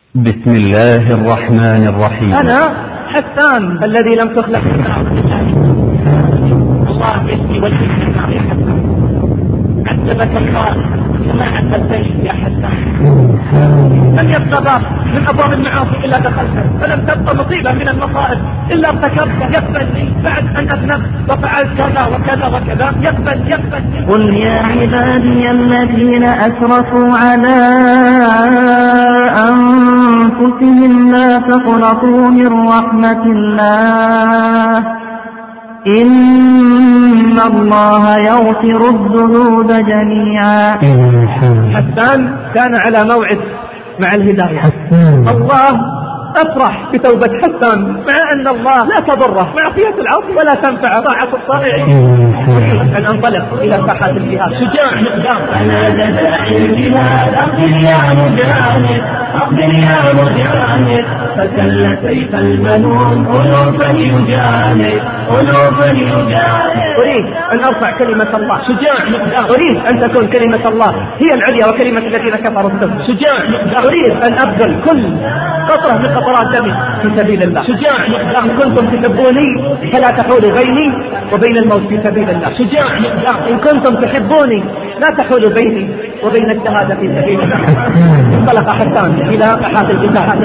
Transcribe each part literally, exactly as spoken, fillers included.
بسم الله الرحمن الرحيم. أنا حسان الذي لم تخلق الله باسمي والاسم يا حسان. عذبك الله وما عذبتني يا حسان. لم يبقى باب من أبواب المعاصي إلا دخلته، فلم تبقى مصيبة من المصائب إلا ارتكبتها. يقبلني بعد أن أذنبت وفعلت كذا وكذا وكذا، يقبل يقبل. قل يا عبادي الذين أسرفوا على أنفسهم لا تقنطوا من رحمة الله إن الله يغفر الذنوب جميعا. حسان كان على موعد مع الهداية. الله أفرح بتوبة حسان، مع أن الله لا تضره معصية العاصي ولا تنفع طاعة الطائعين. أن أنطلق إلى ساحات الجهاد. شجاع مقدام أنا داعي الجهاد، أقبل يا مجاهد، أقبل يا مجاهد، فسل سيف المنون ألوفا يجاهد، ألوفا يجاهد. أريد أن أرفع كلمة الله. شجاع مقدام. أريد أن تكون كلمة الله هي العليا وكلمة الذين كفروا السفل. شجاع مقدام. أريد أن أبذل كل قطرة من قطرات دمي في سبيل الله. شجاع مقدام. إن كنتم تحبوني فلا تحولوا بيني وبين الموت في سبيل الله. شجاع مقدام. إن كنتم تحبوني لا تحولوا بيني وبين الشهادة في سبيل الله. انطلق حسان إلى ساحات القتال.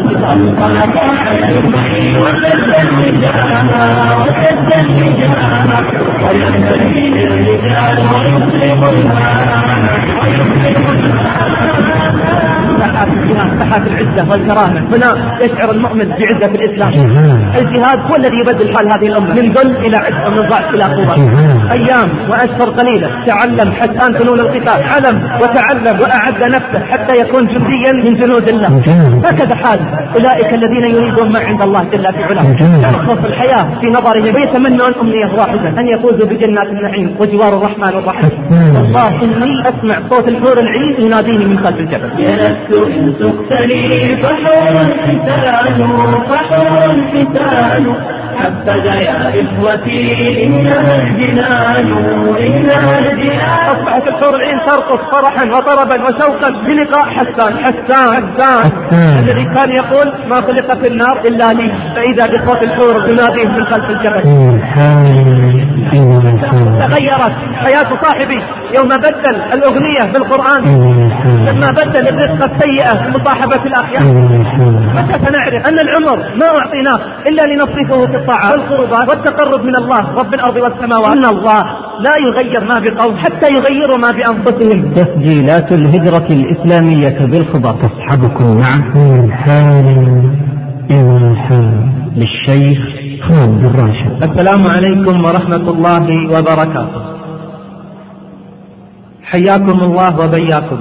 ساحات العزة والكرامة. هنا يشعر المؤمن بعزة الإسلام. الجهاد هو الذي يبدل حال هذه الأمة من ذل إلى عز ومن ضعف إلى قوة. أيام وأشهر قليلة تعلم حسان فنون القتال، علم وتعلم وأعد نفسه حتى يكون جنديا من جنود الله. هكذا حال أولئك الذين يريدون ما عند الله جل في علاه. ترخص الحياة في نظرهم ويتمنون أمنية واحدة، أن يفوزوا بجنات النعيم وجوار الرحمن الرحيم. والله إني أسمع صوت الحور العين يناديني من خلف الجبل. يلست إن سقتني فحور ختان، فحور ختان، حبذا يا إخوتي إنها الجنان، إنها الجنان. أصبحت الحور العين ترقص فرحا وطربا وشوقا بلقاء حسان. حسان حسان الذي كان يقول ما خلق في النار إلا لي، فإذا بصوت الحور يناديه من خلف الجبل. تغيرت حياة صاحبي يوم بدل الأغنية بالقرآن، لما بدل الرزق السيئة بمصاحبة الأخيار. متى سنعرف أن العمر ما أعطيناه إلا لنصرفه في الطاعة والقربات والتقرب من الله رب الأرض والسماوات. إن الله لا يغير ما بقوم حتى يغيروا ما بأنفسهم. تسجيلات الهجرة الإسلامية بالخبر تصحبكم معه الحال الحال للشيخ خالد الراشد. السلام عليكم ورحمة الله وبركاته. حياكم الله وبياكم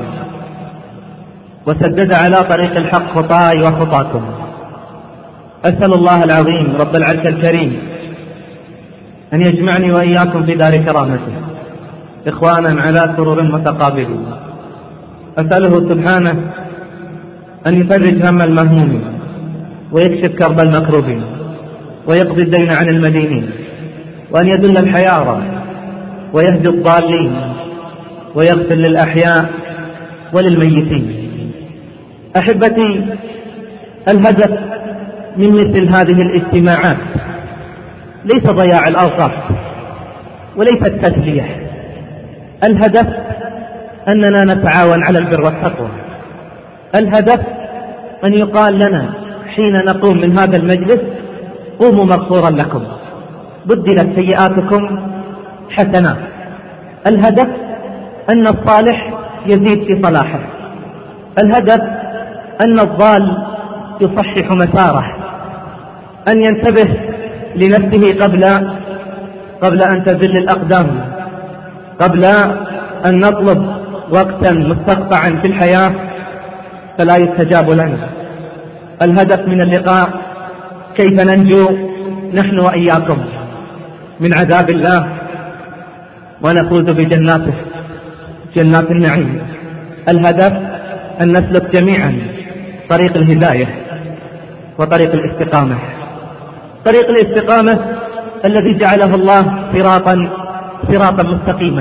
وسدد على طريق الحق خطاي وخطاكم. أسأل الله العظيم رب العرش الكريم أن يجمعني وإياكم في دار كرامته إخوانا على سرور متقابلين. أسأله سبحانه أن يفرج هم المهمومين ويكشف كرب المكروبين ويقضي الدين عن المدينين، وأن يدل الحيارى ويهدي الضالين ويغفر للأحياء وللميتين. أحبتي، الهدف من مثل هذه الاجتماعات ليس ضياع الأوقات وليس التسليح. الهدف أننا نتعاون على البر والتقوى. الهدف أن يقال لنا حين نقوم من هذا المجلس قوموا مغفورا لكم، بدلت سيئاتكم حسنات. الهدف أن الصالح يزيد في صلاحه. الهدف أن الضال يصحح مساره، أن ينتبه لنفسه قبل قبل أن تزل الأقدام، قبل أن نطلب وقتا مستقطعا في الحياة فلا يستجاب لنا. الهدف من اللقاء كيف ننجو نحن وإياكم من عذاب الله ونفوز بجناته جنات النعيم. الهدف أن نسلك جميعا طريق الهداية وطريق الاستقامة. طريق الاستقامة الذي جعله الله صراطا صراطا مستقيما.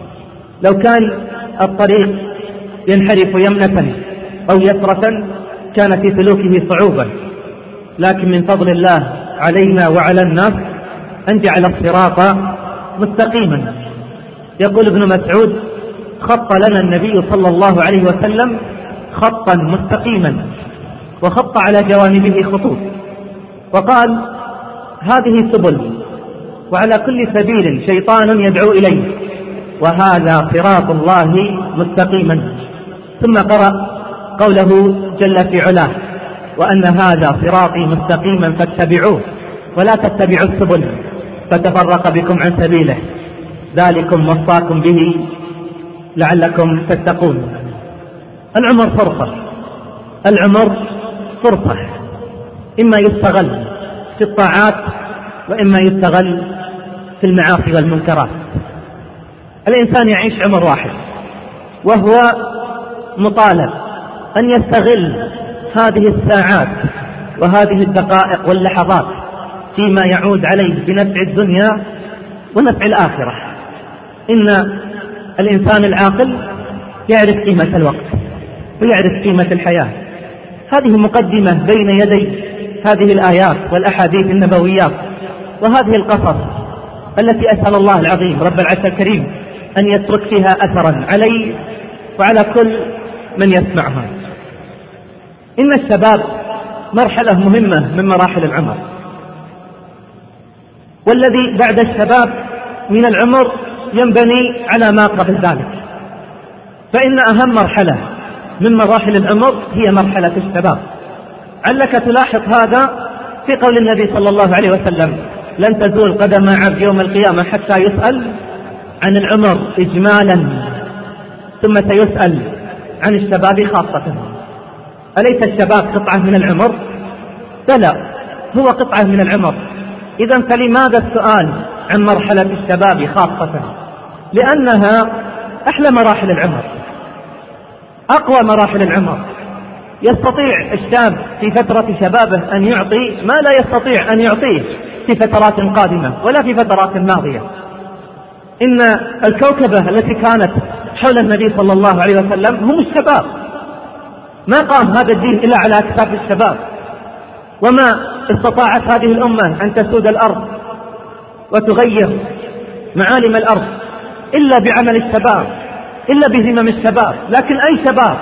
لو كان الطريق ينحرف يمنة أو يسرة كان في سلوكه صعوبة، لكن من فضل الله علينا وعلى الناس أن جعل الصراط مستقيما. يقول ابن مسعود: خط لنا النبي صلى الله عليه وسلم خطا مستقيما، وخط على جوانبه خطوط، وقال: هذه سبل، وعلى كل سبيل شيطان يدعو إليه، وهذا صراط الله مستقيما. ثم قرأ قوله جل في علاه: وأن هذا صراطي مستقيما فاتبعوه ولا تتبعوا السبل فتفرق بكم عن سبيله، ذلكم وصاكم به لعلكم تتقون. العمر فرصة، العمر فرصة، إما يستغل في الطاعات وإما يستغل في المعاصي والمنكرات. الإنسان يعيش عمر واحد، وهو مطالب أن يستغل هذه الساعات وهذه الدقائق واللحظات فيما يعود عليه بنفع الدنيا ونفع الآخرة. إن الإنسان العاقل يعرف قيمة الوقت ويعرف قيمة الحياة. هذه مقدمة بين يدي هذه الآيات والأحاديث النبويات وهذه القصص التي أسأل الله العظيم رب العرش الكريم أن يترك فيها أثرا علي وعلى كل من يسمعها. إن الشباب مرحلة مهمة من مراحل العمر، والذي بعد الشباب من العمر ينبني على ما قبل ذلك، فإن أهم مرحلة من مراحل العمر هي مرحلة الشباب. علك تلاحظ هذا في قول النبي صلى الله عليه وسلم: لن تزول قدم عبد يوم القيامة حتى يسأل عن العمر إجمالا ثم سيسأل عن الشباب خاصة. أليس الشباب قطعة من العمر؟ بلى، هو قطعة من العمر. إذن فلماذا السؤال عن مرحلة الشباب خاصة؟ لأنها أحلى مراحل العمر، أقوى مراحل العمر. يستطيع الشاب في فترة شبابه أن يعطي ما لا يستطيع أن يعطيه في فترات قادمة ولا في فترات ماضية. إن الكوكبة التي كانت حول النبي صلى الله عليه وسلم هم الشباب. ما قام هذا الدين إلا على أكتاف الشباب، وما استطاعت هذه الأمة أن تسود الأرض وتغير معالم الأرض إلا بعمل الشباب، إلا بهمم الشباب. لكن أي شباب؟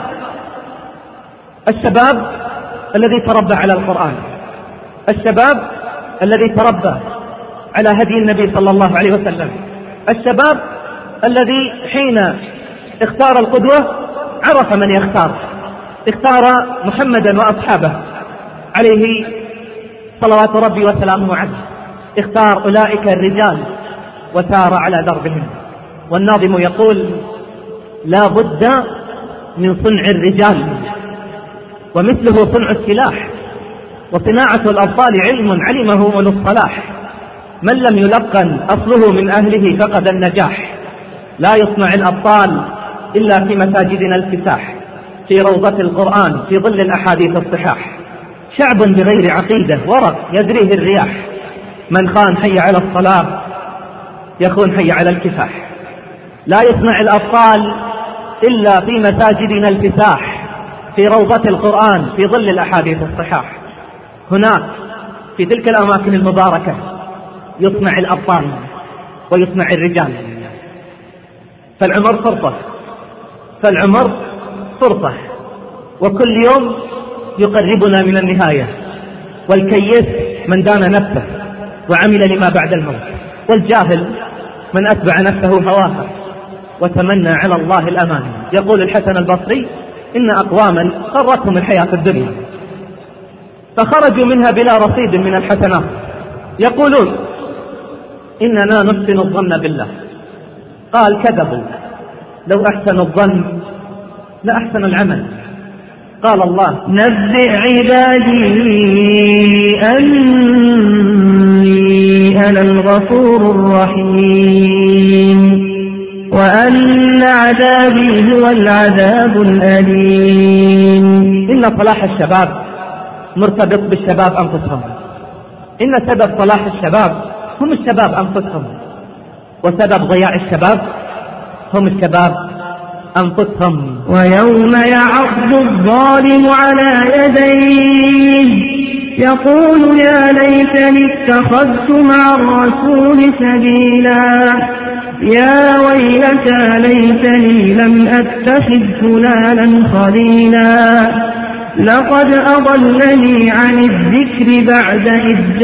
الشباب الذي تربى على القرآن، الشباب الذي تربى على هدي النبي صلى الله عليه وسلم، الشباب الذي حين اختار القدوة عرف من يختار، اختار محمدا وأصحابه عليه صلوات ربي وسلامه عليه، اختار أولئك الرجال وسار على دربهم. والناظم يقول: لا بد من صنع الرجال ومثله صنع السلاح، وصناعة الأبطال علم علمه أولو الصلاح، من لم يلقن أصله من أهله فقد النجاح، لا يصنع الأبطال إلا في مساجدنا الفساح، في روضة القرآن في ظل الأحاديث الصحاح، شعب بغير عقيدة ورق يدريه الرياح، من خان حي على الصلاة يخون حي على الكفاح، لا يصنع الأبطال إلا في مساجدنا الفساح، في روضة القرآن في ظل الأحاديث الصحاح. هناك في تلك الأماكن المباركة يصنع الأبطال ويصنع الرجال. فالعمر فرصة، فالعمر فرصة، وكل يوم يقربنا من النهاية. والكيس من دان نفسه وعمل لما بعد الموت، والجاهل من أتبع نفسه هواها وتمنى على الله الأمان. يقول الحسن البصري: إن أقواما غرتهم الحياة الدنيا فخرجوا منها بلا رصيد من الحسنات، يقولون: إننا نحسن الظن بالله. قال: كذبوا، لو أحسن الظن لأحسن العمل. قال الله: نبئ عبادي أني أنا الغفور الرحيم وأن عذابي هو العذاب الأليم. إن صلاح الشباب مرتبط بالشباب أنفسهم. إن سبب صلاح الشباب هم الشباب أنفسهم، وسبب ضياع الشباب هم الشباب أنفسهم. ويوم يعض الظالم على يديه يقول يا ليتني اتخذت مع الرسول سبيلا يا ويلتى ليتني لم أتخذ فلانا خليلا لقد أضلني عن الذكر بعد إذ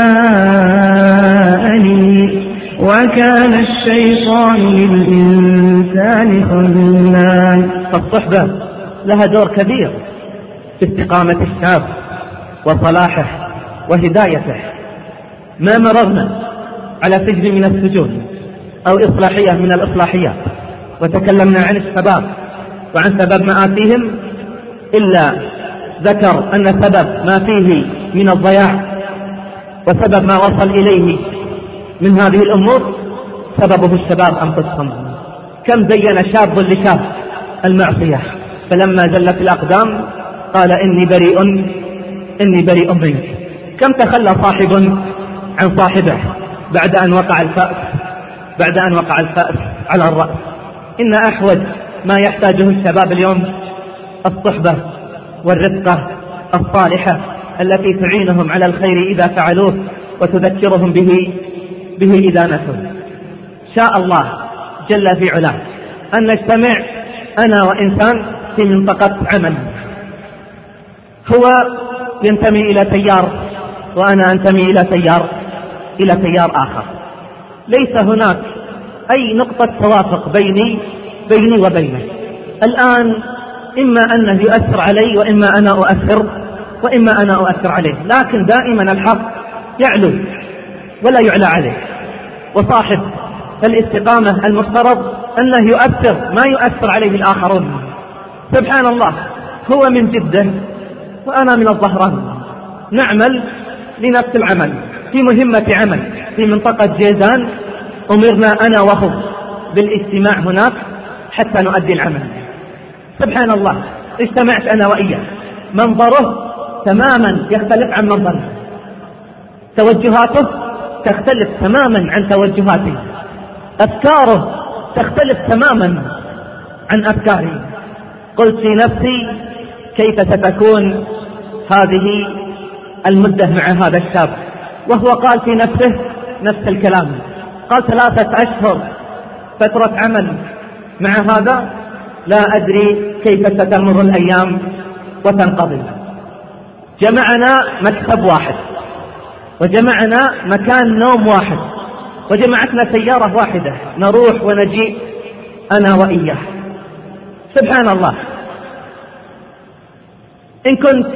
جاءني وكان الشيطان للإنسان خذولا. فالصحبة لها دور كبير في استقامة الشاب وصلاحه وهدايته. ما مررنا على سجن من السجون أو إصلاحية من الإصلاحيات وتكلمنا عن الشباب وعن سبب مآسيهم إلا ذكر أن سبب ما فيه من الضياع وسبب ما وصل إليه من هذه الأمور سببه الشباب أنفسهم. كم زين شاب لشاب المعصية فلما زلت الأقدام قال إني بريء إني بريء منك. كم تخلى صاحب عن صاحبه بعد أن وقع الفأس بعد أن وقع الفأس على الرأس. إن أحوج ما يحتاجه الشباب اليوم الصحبة والرفقة الصالحة التي تعينهم على الخير إذا فعلوه وتذكرهم به به إذا نسوا. شاء الله جل في علاه أن نجتمع أنا وإنسان في منطقة عمل، هو ينتمي إلى تيار وأنا أنتمي إلى تيار إلى تيار آخر. ليس هناك أي نقطة توافق بيني بيني وبينه. الآن إما أنه يؤثر علي وإما أنا أؤثر وإما أنا أؤثر عليه، لكن دائما الحق يعلو ولا يعلى عليه. وصاحب الاستقامة المفترض أنه يؤثر ما يؤثر عليه الآخرون. سبحان الله، هو من جدة وأنا من الظهران، نعمل لنفس العمل في مهمة عمل في منطقة جيزان. أمرنا أنا وهو بالاجتماع هناك حتى نؤدي العمل. سبحان الله، اجتمعت أنا وإياه، منظره تماما يختلف عن منظري، توجهاته تختلف تماما عن توجهاتي، أفكاره تختلف تماما عن أفكاري. قلت في نفسي كيف ستكون هذه المدة مع هذا الشاب، وهو قال في نفسه نفس الكلام. قال ثلاثة أشهر فترة عمل مع هذا، لا أدري كيف ستمر الأيام وتنقضي. جمعنا مكتب واحد وجمعنا مكان نوم واحد وجمعتنا سيارة واحدة نروح ونجيء أنا وإياه. سبحان الله، إن كنت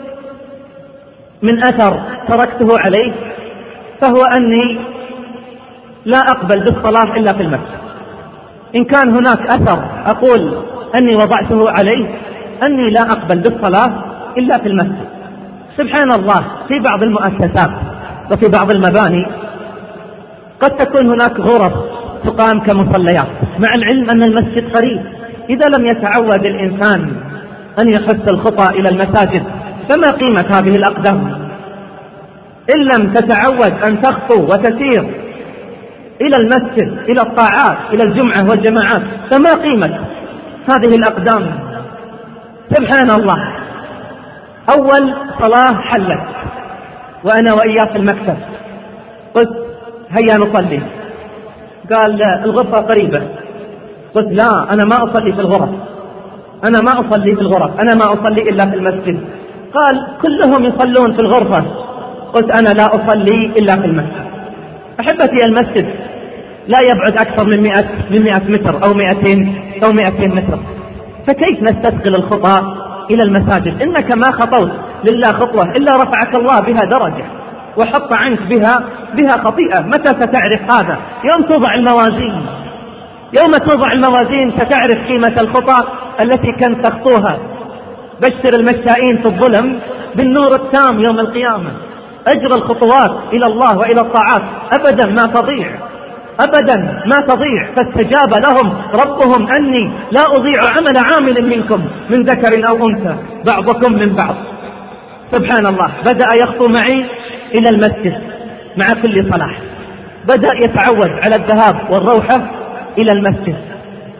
من أثر تركته عليه فهو أني لا أقبل بالصلاة إلا في المسجد. إن كان هناك أثر أقول أني وضعته عليه أني لا أقبل بالصلاة إلا في المسجد. سبحان الله، في بعض المؤسسات وفي بعض المباني قد تكون هناك غرف تقام كمصليات، مع العلم أن المسجد قريب. إذا لم يتعود الإنسان أن يحث الخطى إلى المساجد فما قيمة هذه الأقدام؟ إن لم تتعود أن تخطو وتسير إلى المسجد إلى الطاعات إلى الجمعة والجماعات فما قيمة هذه الأقدام؟ سبحان الله، أول صلاة حلت وأنا وإياه في المكتب، قلت هيا نصلي. قال الغرفة قريبة. قلت لا، أنا ما أصلي في الغرف، أنا ما أصلي في الغرف، أنا ما أصلي إلا في المسجد. قال كلهم يصلون في الغرفة. قلت أنا لا أصلي إلا في المسجد. أحبتي، المسجد لا يبعد أكثر من مئة من مئة متر أو مئتين أو مئتين متر، فكيف نستثقل الخطى إلى المساجد؟ إنك ما خطوت لله خطوة إلا رفعك الله بها درجة وحط عنك بها بها خطيئة. متى ستعرف هذا؟ يوم توضع الموازين، يوم توضع الموازين ستعرف قيمة الخطى التي كنت تخطوها. بشر المشائين في الظلم بالنور التام يوم القيامة. أجر الخطوات إلى الله وإلى الطاعات أبدا ما تضيع، أبدا ما تضيع. فاستجاب لهم ربهم أني لا أضيع عمل عامل منكم من ذكر أو أنثى بعضكم من بعض. سبحان الله، بدأ يخطو معي إلى المسجد مع كل صلاة، بدأ يتعود على الذهاب والروحة إلى المسجد.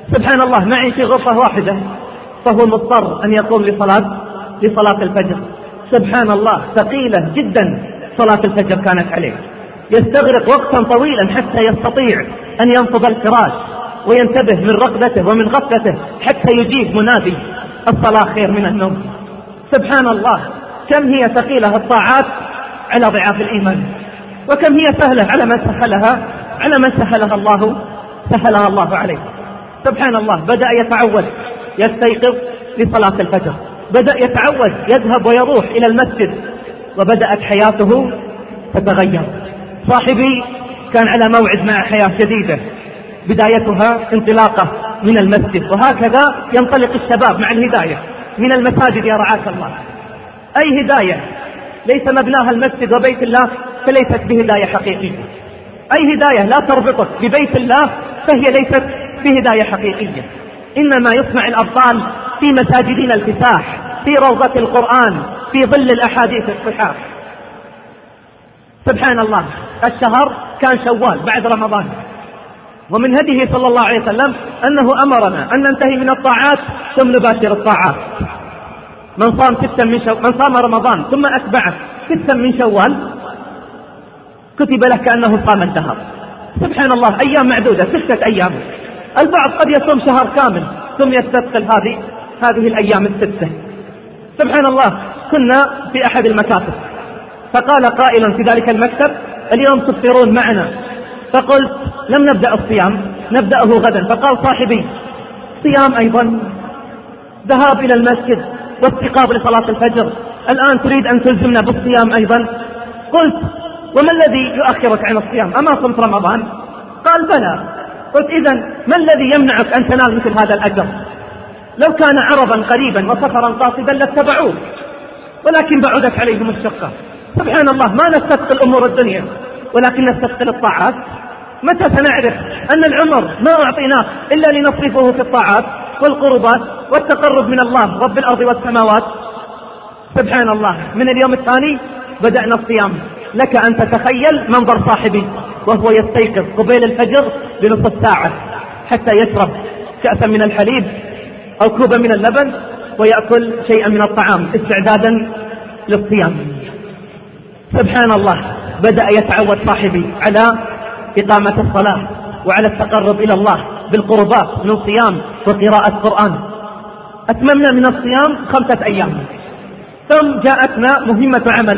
سبحان الله معي في غرفة واحدة فهو مضطر أن يقوم لصلاة لصلاة الفجر. سبحان الله ثقيلة جدا صلاة الفجر كانت عليه، يستغرق وقتا طويلا حتى يستطيع أن ينفض الفراش وينتبه من رقدته ومن غفلته حتى يجيب منادي الصلاة خير من النوم. سبحان الله كم هي ثقيلة الطاعات على ضعاف الإيمان، وكم هي سهلة على من سهلها على من سهلها الله سهلها الله عليه. سبحان الله بدأ يتعود يستيقظ لصلاة الفجر، بدأ يتعود يذهب ويروح إلى المسجد، وبدأت حياته تتغير. صاحبي كان على موعد مع حياة جديدة بدايتها انطلاقة من المسجد، وهكذا ينطلق الشباب مع الهداية من المساجد يا رعاك الله. أي هداية ليس مبناها المسجد وبيت الله فليست بهداية حقيقية، أي هداية لا تربطك ببيت الله فهي ليست بهداية حقيقية. إنما يصنع الأبطال في مساجدنا الفساح، في روضة القرآن، في ظل الأحاديث الصحاح. سبحان الله الشهر كان شوال بعد رمضان، ومن هديه صلى الله عليه وسلم أنه أمرنا أن ننتهي من الطاعات ثم نباشر الطاعات. من صام ستا من شوال من صام رمضان ثم أتبعه ستا من شوال كتب له كأنه صام الدهر. سبحان الله أيام معدودة ستة أيام، البعض قد يصوم شهر كامل ثم يستثقل هذه هذه الأيام الستة. سبحان الله كنا في أحد المكاتب فقال قائل في ذلك المكتب اليوم تفطرون معنا، فقلت لم نبدأ الصيام نبدأه غدا. فقال صاحبي صيام أيضا، ذهاب إلى المسجد واستيقاظ لصلاة الفجر، الآن تريد أن تلزمنا بالصيام أيضا؟ قلت وما الذي يؤخرك عن الصيام؟ أما صمت رمضان؟ قال بلى. قلت إذن ما الذي يمنعك أن تنال مثل هذا الأجر؟ لو كان عرضا قريبا وسفرا قاصدا لاتبعوه، ولكن بعدت عليهم الشقة. سبحان الله ما نستثقل أمور الدنيا ولكن نستثقل الطاعات. متى سنعرف أن العمر ما أعطيناه إلا لنصرفه في الطاعات والقربات والتقرب من الله رب الأرض والسماوات؟ سبحان الله من اليوم الثاني بدأنا الصيام. لك أن تتخيل منظر صاحبي وهو يستيقظ قبيل الفجر بنصف ساعة حتى يشرب كأسا من الحليب أو كوبا من اللبن ويأكل شيئا من الطعام استعدادا للصيام. سبحان الله بدأ يتعود صاحبي على إقامة الصلاة وعلى التقرب إلى الله بالقربات من صيام وقراءة قرآن. أتممنا من الصيام خمسة أيام ثم جاءتنا مهمة عمل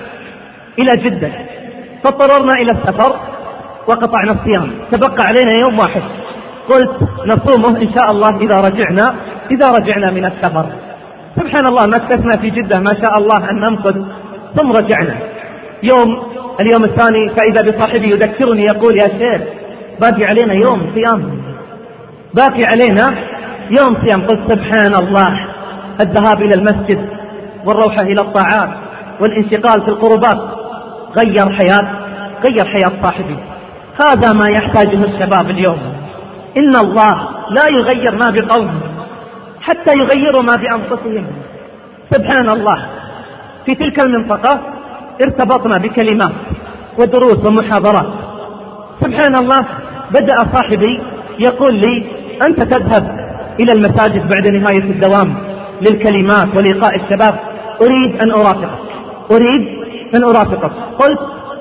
إلى جدة، فاضطررنا إلى السفر وقطعنا الصيام، تبقى علينا يوم واحد. قلت نصومه إن شاء الله إذا رجعنا إذا رجعنا من السفر. سبحان الله مكثنا في جدة ما شاء الله أن نمكث ثم رجعنا. يوم اليوم الثاني فإذا بصاحبي يذكرني يقول يا شيخ باقي علينا يوم صيام، باقي علينا يوم صيام. قلت سبحان الله الذهاب إلى المسجد والروحة إلى الطاعات والانشغال في القربات غير حياة غير حياة صاحبي. هذا ما يحتاجه الشباب اليوم. إن الله لا يغير ما بقوم حتى يغيروا ما بأنفسهم. سبحان الله في تلك المنطقة ارتبطنا بكلمات ودروس ومحاضرات. سبحان الله بدأ صاحبي يقول لي أنت تذهب إلى المساجد بعد نهاية الدوام للكلمات ولقاء الشباب، أريد أن أرافقك أريد أن أرافقك. قلت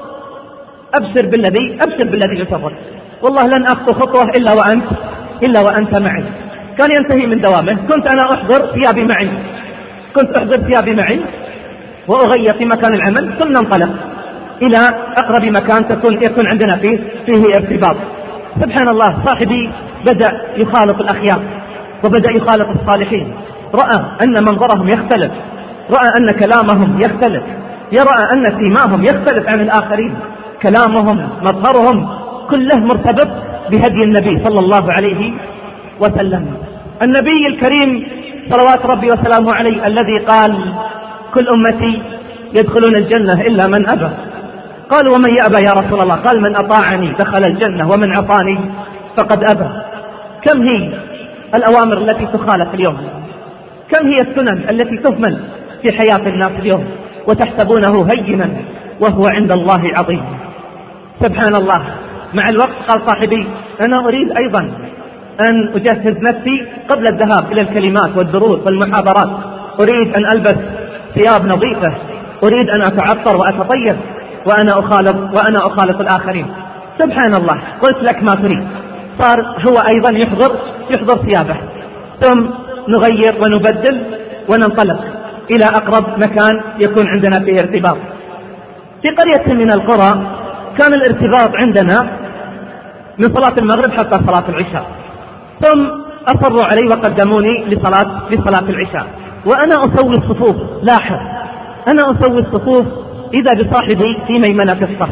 أبشر بالذي أبشر بالذي يسرك، والله لن أخطو خطوة إلا وأنت إلا وأنت معي. كان ينتهي من دوامه كنت أنا أحضر ثيابي معي كنت أحضر ثيابي معي وأغير في مكان العمل ثم ننطلق إلى أقرب مكان تكون يكون عندنا فيه فيه ارتباط. سبحان الله صاحبي بدأ يخالط الأخيار وبدأ يخالط الصالحين، رأى أن منظرهم يختلف، رأى أن كلامهم يختلف، يرى أن سيماهم يختلف عن الآخرين، كلامهم مظهرهم كله مرتبط بهدي النبي صلى الله عليه وسلم. النبي الكريم صلوات ربي وسلامه عليه الذي قال كل أمتي يدخلون الجنة إلا من أبى. قالوا ومن يأبى يا رسول الله؟ قال من أطاعني دخل الجنة ومن عصاني فقد أبى. كم هي الأوامر التي تخالف اليوم، كم هي السنن التي تهمل في حياة الناس اليوم وتحسبونه هينا وهو عند الله عظيم. سبحان الله مع الوقت قال صاحبي أنا أريد أيضا أن أجهز نفسي قبل الذهاب إلى الكلمات والدروس والمحاضرات. أريد أن ألبس ثياب نظيفة، أريد أن أتعطر وأتطيب وأنا أخالط وأنا أخالط الآخرين. سبحان الله، قلت لك ما تريد. صار هو أيضا يحضر يحضر ثيابه، ثم نغير ونبدل وننطلق إلى أقرب مكان يكون عندنا فيه ارتباط. في قرية من القرى كان الارتباط عندنا من صلاة المغرب حتى صلاة العشاء، ثم أصروا علي وقدموني لصلاة لصلاة العشاء، وأنا أسوي الصفوف. لاحظ، أنا أسوي الصفوف إذا بصاحبي في ميمنة الصف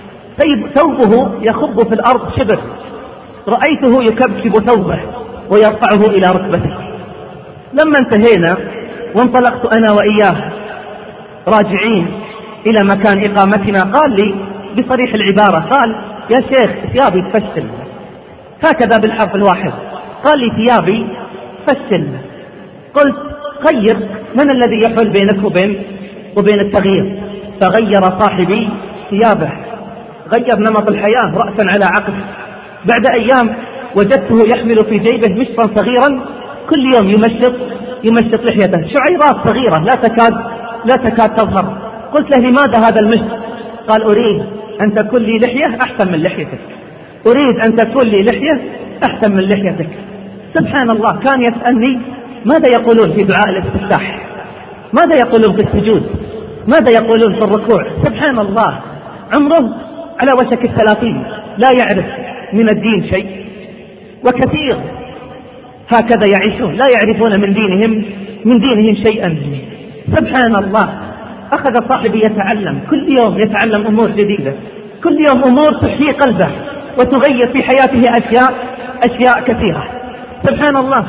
ثوبه يخب في الأرض شبر، رأيته يكبكب ثوبه ويرفعه إلى ركبته. لما انتهينا وانطلقت أنا وإياه راجعين إلى مكان إقامتنا، قال لي بصريح العبارة، قال: يا شيخ ثيابي تفشل. هكذا بالحرف الواحد قال لي: ثيابي فشل. قلت: غير، من الذي يحول بينك وبين وبين التغيير؟ فغير صاحبي ثيابه، غير نمط الحياة رأسا على عقب. بعد أيام وجدته يحمل في جيبه مشطا صغيرا، كل يوم يمشط يمشط لحيته، شعيرات صغيرة لا تكاد لا تكاد تظهر. قلت له: لماذا هذا المشط؟ قال: أريد أن تكون لي لحية أحسن من لحيتك، أريد أن تكون لي لحية أحسن من لحيتك. سبحان الله، كان يسألني ماذا يقولون في دعاء الاستفتاح، ماذا يقولون في السجود، ماذا يقولون في الركوع. سبحان الله، عمره على وشك الثلاثين، لا يعرف من الدين شيء، وكثير هكذا يعيشون لا يعرفون من دينهم من دينهم شيئا. سبحان الله، أخذ صاحبي يتعلم، كل يوم يتعلم أمور جديدة، كل يوم أمور تحيي قلبه وتغير في حياته أشياء أشياء كثيرة. سبحان الله،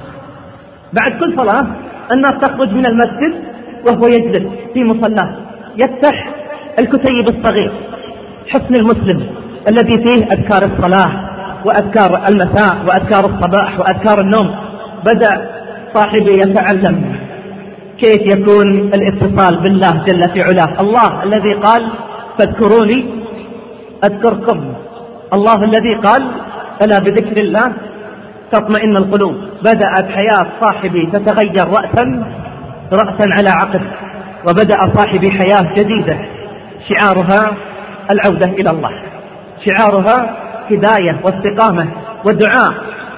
بعد كل صلاة الناس تخرج من المسجد وهو يجلس في مصلاه يفتح الكتيب الصغير حصن المسلم الذي فيه أذكار الصلاة وأذكار المساء وأذكار الصباح وأذكار النوم. بدأ صاحبي يتعلم كيف يكون الاتصال بالله جل في علاه، الله الذي قال: فاذكروني أذكركم، الله الذي قال: ألا بذكر الله تطمئن القلوب. بدأت حياة صاحبي تتغير رأسا رأسا على عقب، وبدأ صاحبي حياة جديدة شعارها العودة إلى الله، شعارها هداية واستقامة ودعاء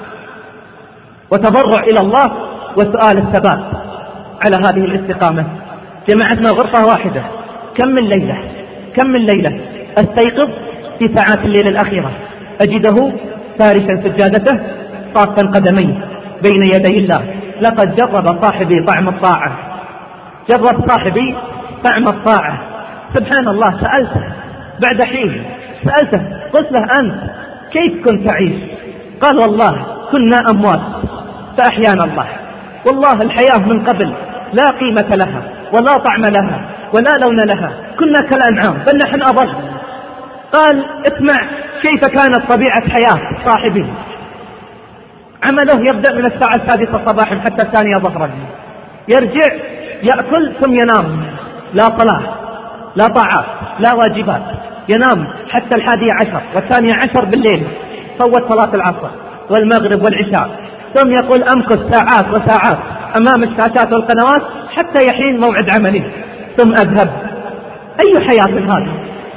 وتضرع إلى الله وسؤال الثبات على هذه الاستقامة. جمعتنا غرفة واحدة، كم من ليلة كم من ليلة أستيقظ في ساعات الليل الأخيرة أجده فارشا سجادته صافا قدميه بين يدي الله. لقد جرب صاحبي طعم الطاعة، جرب صاحبي طعم الطاعة. سبحان الله، سألته بعد حين، سألته قلت له: أنت كيف كنت تعيش؟ قال: والله كنا أموات فأحيانا الله، والله الحياة من قبل لا قيمة لها ولا طعم لها ولا لون لها، كنا كالأنعام بل نحن أضل. قال: اسمع كيف كانت طبيعة حياة صاحبي، عمله يبدأ من الساعة السادسة صباحا حتى الثانية ظهرا، يرجع يأكل ثم ينام، لا صلاة لا طاعات لا واجبات، ينام حتى الحادية عشر والثانية عشر بالليل، فوت صلاة العصر والمغرب والعشاء، ثم يقول: أمكث ساعات وساعات أمام الشاشات والقنوات حتى يحين موعد عملي ثم أذهب. أي حياة هذه؟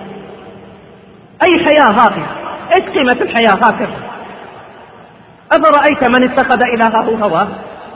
أي حياة هذه؟ إيش قيمة الحياة هكذا؟ أفرأيت من اتخذ إلهه هواه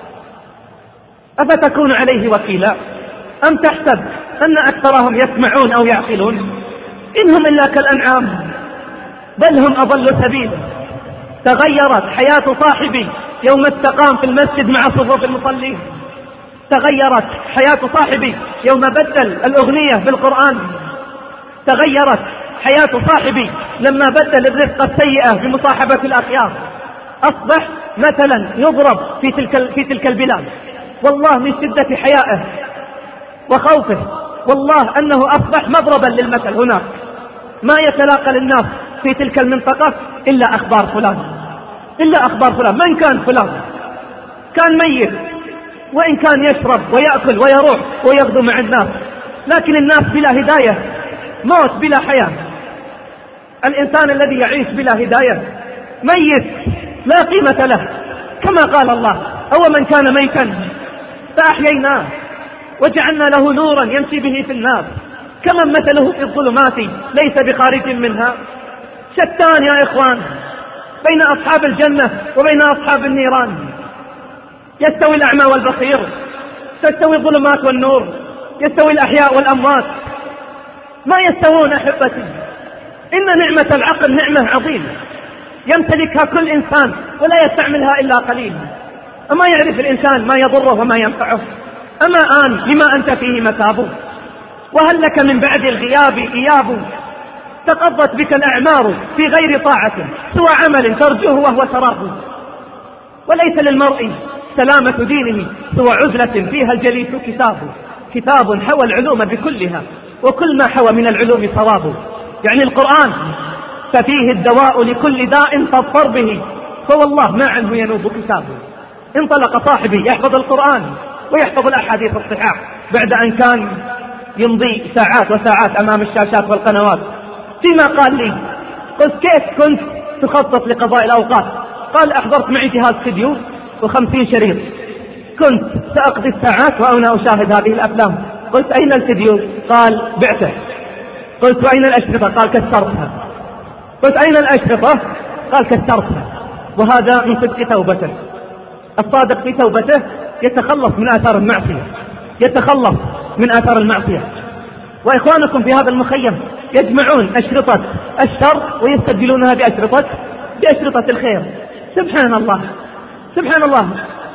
أفتكون عليه وكيلا؟ أم تحسب أن أكثرهم يسمعون أو يعقلون؟ إنهم إلا كالأنعام بل هم أضل سبيلا. تغيرت حياة صاحبي يوم استقام في المسجد مع صفوف المصلين، تغيرت حياة صاحبي يوم بدل الأغنية بالقرآن، تغيرت حياة صاحبي لما بدل الرفقة السيئة بمصاحبة الأخيار، أصبح مثلا يضرب في تلك, في تلك البلاد. والله من شدة حيائه وخوفه والله أنه أصبح مضربا للمثل هناك، ما يتلاقى للناس في تلك المنطقة إلا أخبار فلان إلا أخبار فلان. من كان فلان؟ كان ميت، وإن كان يشرب ويأكل ويروح ويغدو مع الناس، لكن الناس بلا هداية، موت بلا حياة. الإنسان الذي يعيش بلا هداية ميت لا قيمة له، كما قال الله: أو من كان ميتا فأحييناه وجعلنا له نورا يمشي به في الناس كمن مثله في الظلمات ليس بخارج منها. شتان يا إخوان بين أصحاب الجنة وبين أصحاب النيران. يستوي الأعمى والبصير، تستوي الظلمات والنور، يستوي الأحياء والأموات، ما يستوون أحبتي. إن نعمة العقل نعمة عظيمة يمتلكها كل إنسان ولا يستعملها إلا قليل. أما يعرف الإنسان ما يضره وما ينفعه؟ أما آن لما أنت فيه متابه، وهل لك من بعد الغياب إياب؟ تقضت بك الأعمار في غير طاعة سوى عمل ترجوه وهو تراه. وليس للمرء سلامة دينه سوى عزلة فيها الجليس كتاب، كتاب حوى العلوم بكلها وكل ما حوى من العلوم صواب. يعني القرآن ففيه الدواء لكل داء تضطر به، فوالله ما عنه ينوب كتابه. انطلق صاحبي يحفظ القرآن ويحفظ الأحاديث الصحاح بعد أن كان يمضي ساعات وساعات أمام الشاشات والقنوات. فيما قال لي قلت: كيف كنت تخطط لقضاء الأوقات؟ قال: أحضرت معي جهاز فيديو وخمسين شريط، كنت سأقضي الساعات وأنا أشاهد هذه الأفلام. قلت: أين الفيديو؟ قال: بعته. قلت: وأين الأشرطة؟ قال: كسرتها. قلت: أين الأشرطة؟ قال: كسرتها. وهذا من صدق توبته. الصادق في توبته يتخلص من آثار المعصية، يتخلص من آثار المعصية. وإخوانكم في هذا المخيم يجمعون أشرطة الشر ويستبدلونها بأشرطة بأشرطة الخير. سبحان الله، سبحان الله،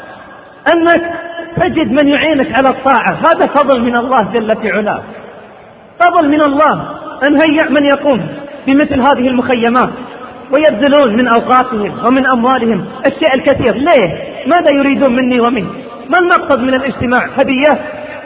أنك تجد من يعينك على الطاعة، هذا فضل من الله جل في علاه، فضل من الله أن هيأ من يقوم بمثل هذه المخيمات ويبذلون من أوقاتهم ومن أموالهم الشيء الكثير. ليه؟ ماذا يريدون مني ومنك؟ ما المقصد من الاجتماع؟ هدية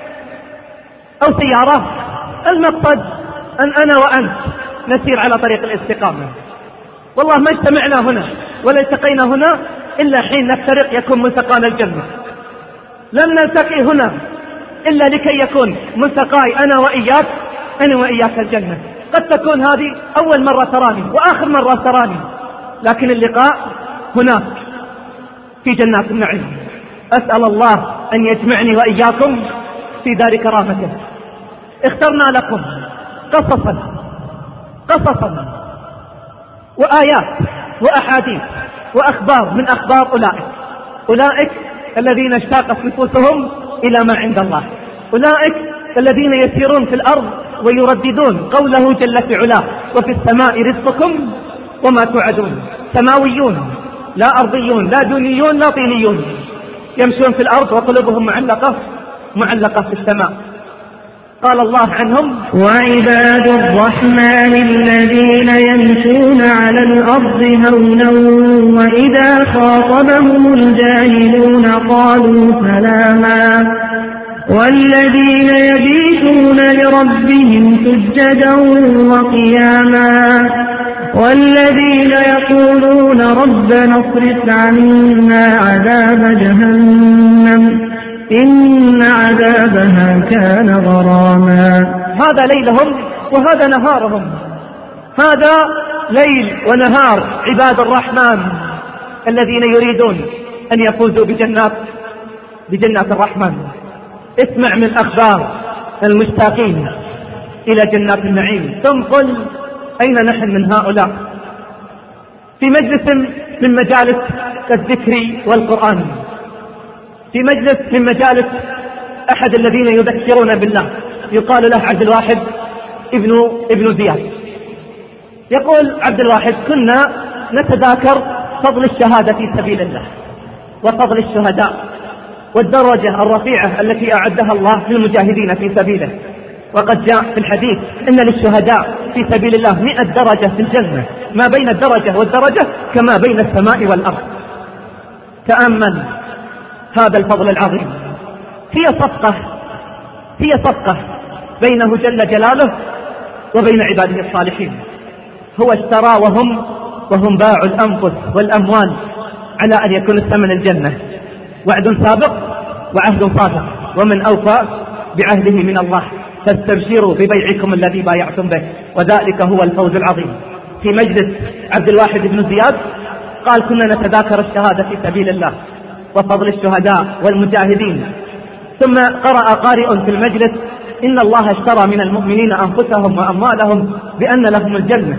أو سيارة؟ المقصد أن أنا وأنت نسير على طريق الاستقامة. والله ما اجتمعنا هنا ولا التقينا هنا إلا حين نفترق يكون ملتقانا الجنة. لم نلتقي هنا إلا لكي يكون ملتقاي أنا وإياك أنا وإياك الجنة. قد تكون هذه أول مرة تراني وآخر مرة تراني، لكن اللقاء هناك في جنات النعيم. أسأل الله أن يجمعني وإياكم في دار كرامته. اخترنا لكم قصصا قصصا وآيات وأحاديث وأخبار من أخبار أولئك أولئك الذين اشتاقت نفوسهم إلى ما عند الله، أولئك الذين يسيرون في الأرض ويرددون قوله جل في علاه: وفي السماء رزقكم وما توعدون. سماويون لا أرضيون، لا دنيون لا طينيون، يمشون في الأرض وقلوبهم معلقة معلقة في السماء. قال الله عنهم: وعباد الرحمن الذين يمشون على الأرض هونا وإذا خاطبهم الجاهلون قالوا سلاما والذين يبيتون لربهم سجدا وقياما والذين يقولون ربنا اصرف عنا عذاب جهنم إن عذابها كان غراما. هذا ليلهم وهذا نهارهم، هذا ليل ونهار عباد الرحمن الذين يريدون أن يفوزوا بجنات بجنات الرحمن. اسمع من أخبار المشتاقين إلى جنات النعيم ثم قل: أين نحن من هؤلاء؟ في مجلس من مجالس الذكر والقرآن، في مجلس من مجالس أحد الذين يذكرون بالله، يقال له عبد الواحد ابن ابن زياد. يقول عبد الواحد: كنا نتذاكر فضل الشهادة في سبيل الله وفضل الشهداء والدرجة الرفيعة التي أعدها الله للمجاهدين في سبيله. وقد جاء في الحديث إن للشهداء في سبيل الله مئة درجة في الجنة، ما بين الدرجة والدرجة كما بين السماء والأرض. تأمل هذا الفضل العظيم. هي صفقة هي صفقة بينه جل جلاله وبين عباده الصالحين. هو اشترى وهم وهم باعوا الأنفس والأموال على أن يكون الثمن الجنة. وعد سابق وعهد صادق، ومن أوفى بعهده من الله. فاستبشروا ببيعكم الذي بايعتم به وذلك هو الفوز العظيم. في مجلس عبد الواحد بن زياد قال كنا نتذاكر الشهادة في سبيل الله وفضل الشهداء والمجاهدين، ثم قرأ قارئ في المجلس إن الله اشترى من المؤمنين أنفسهم وأموالهم بأن لهم الجنة.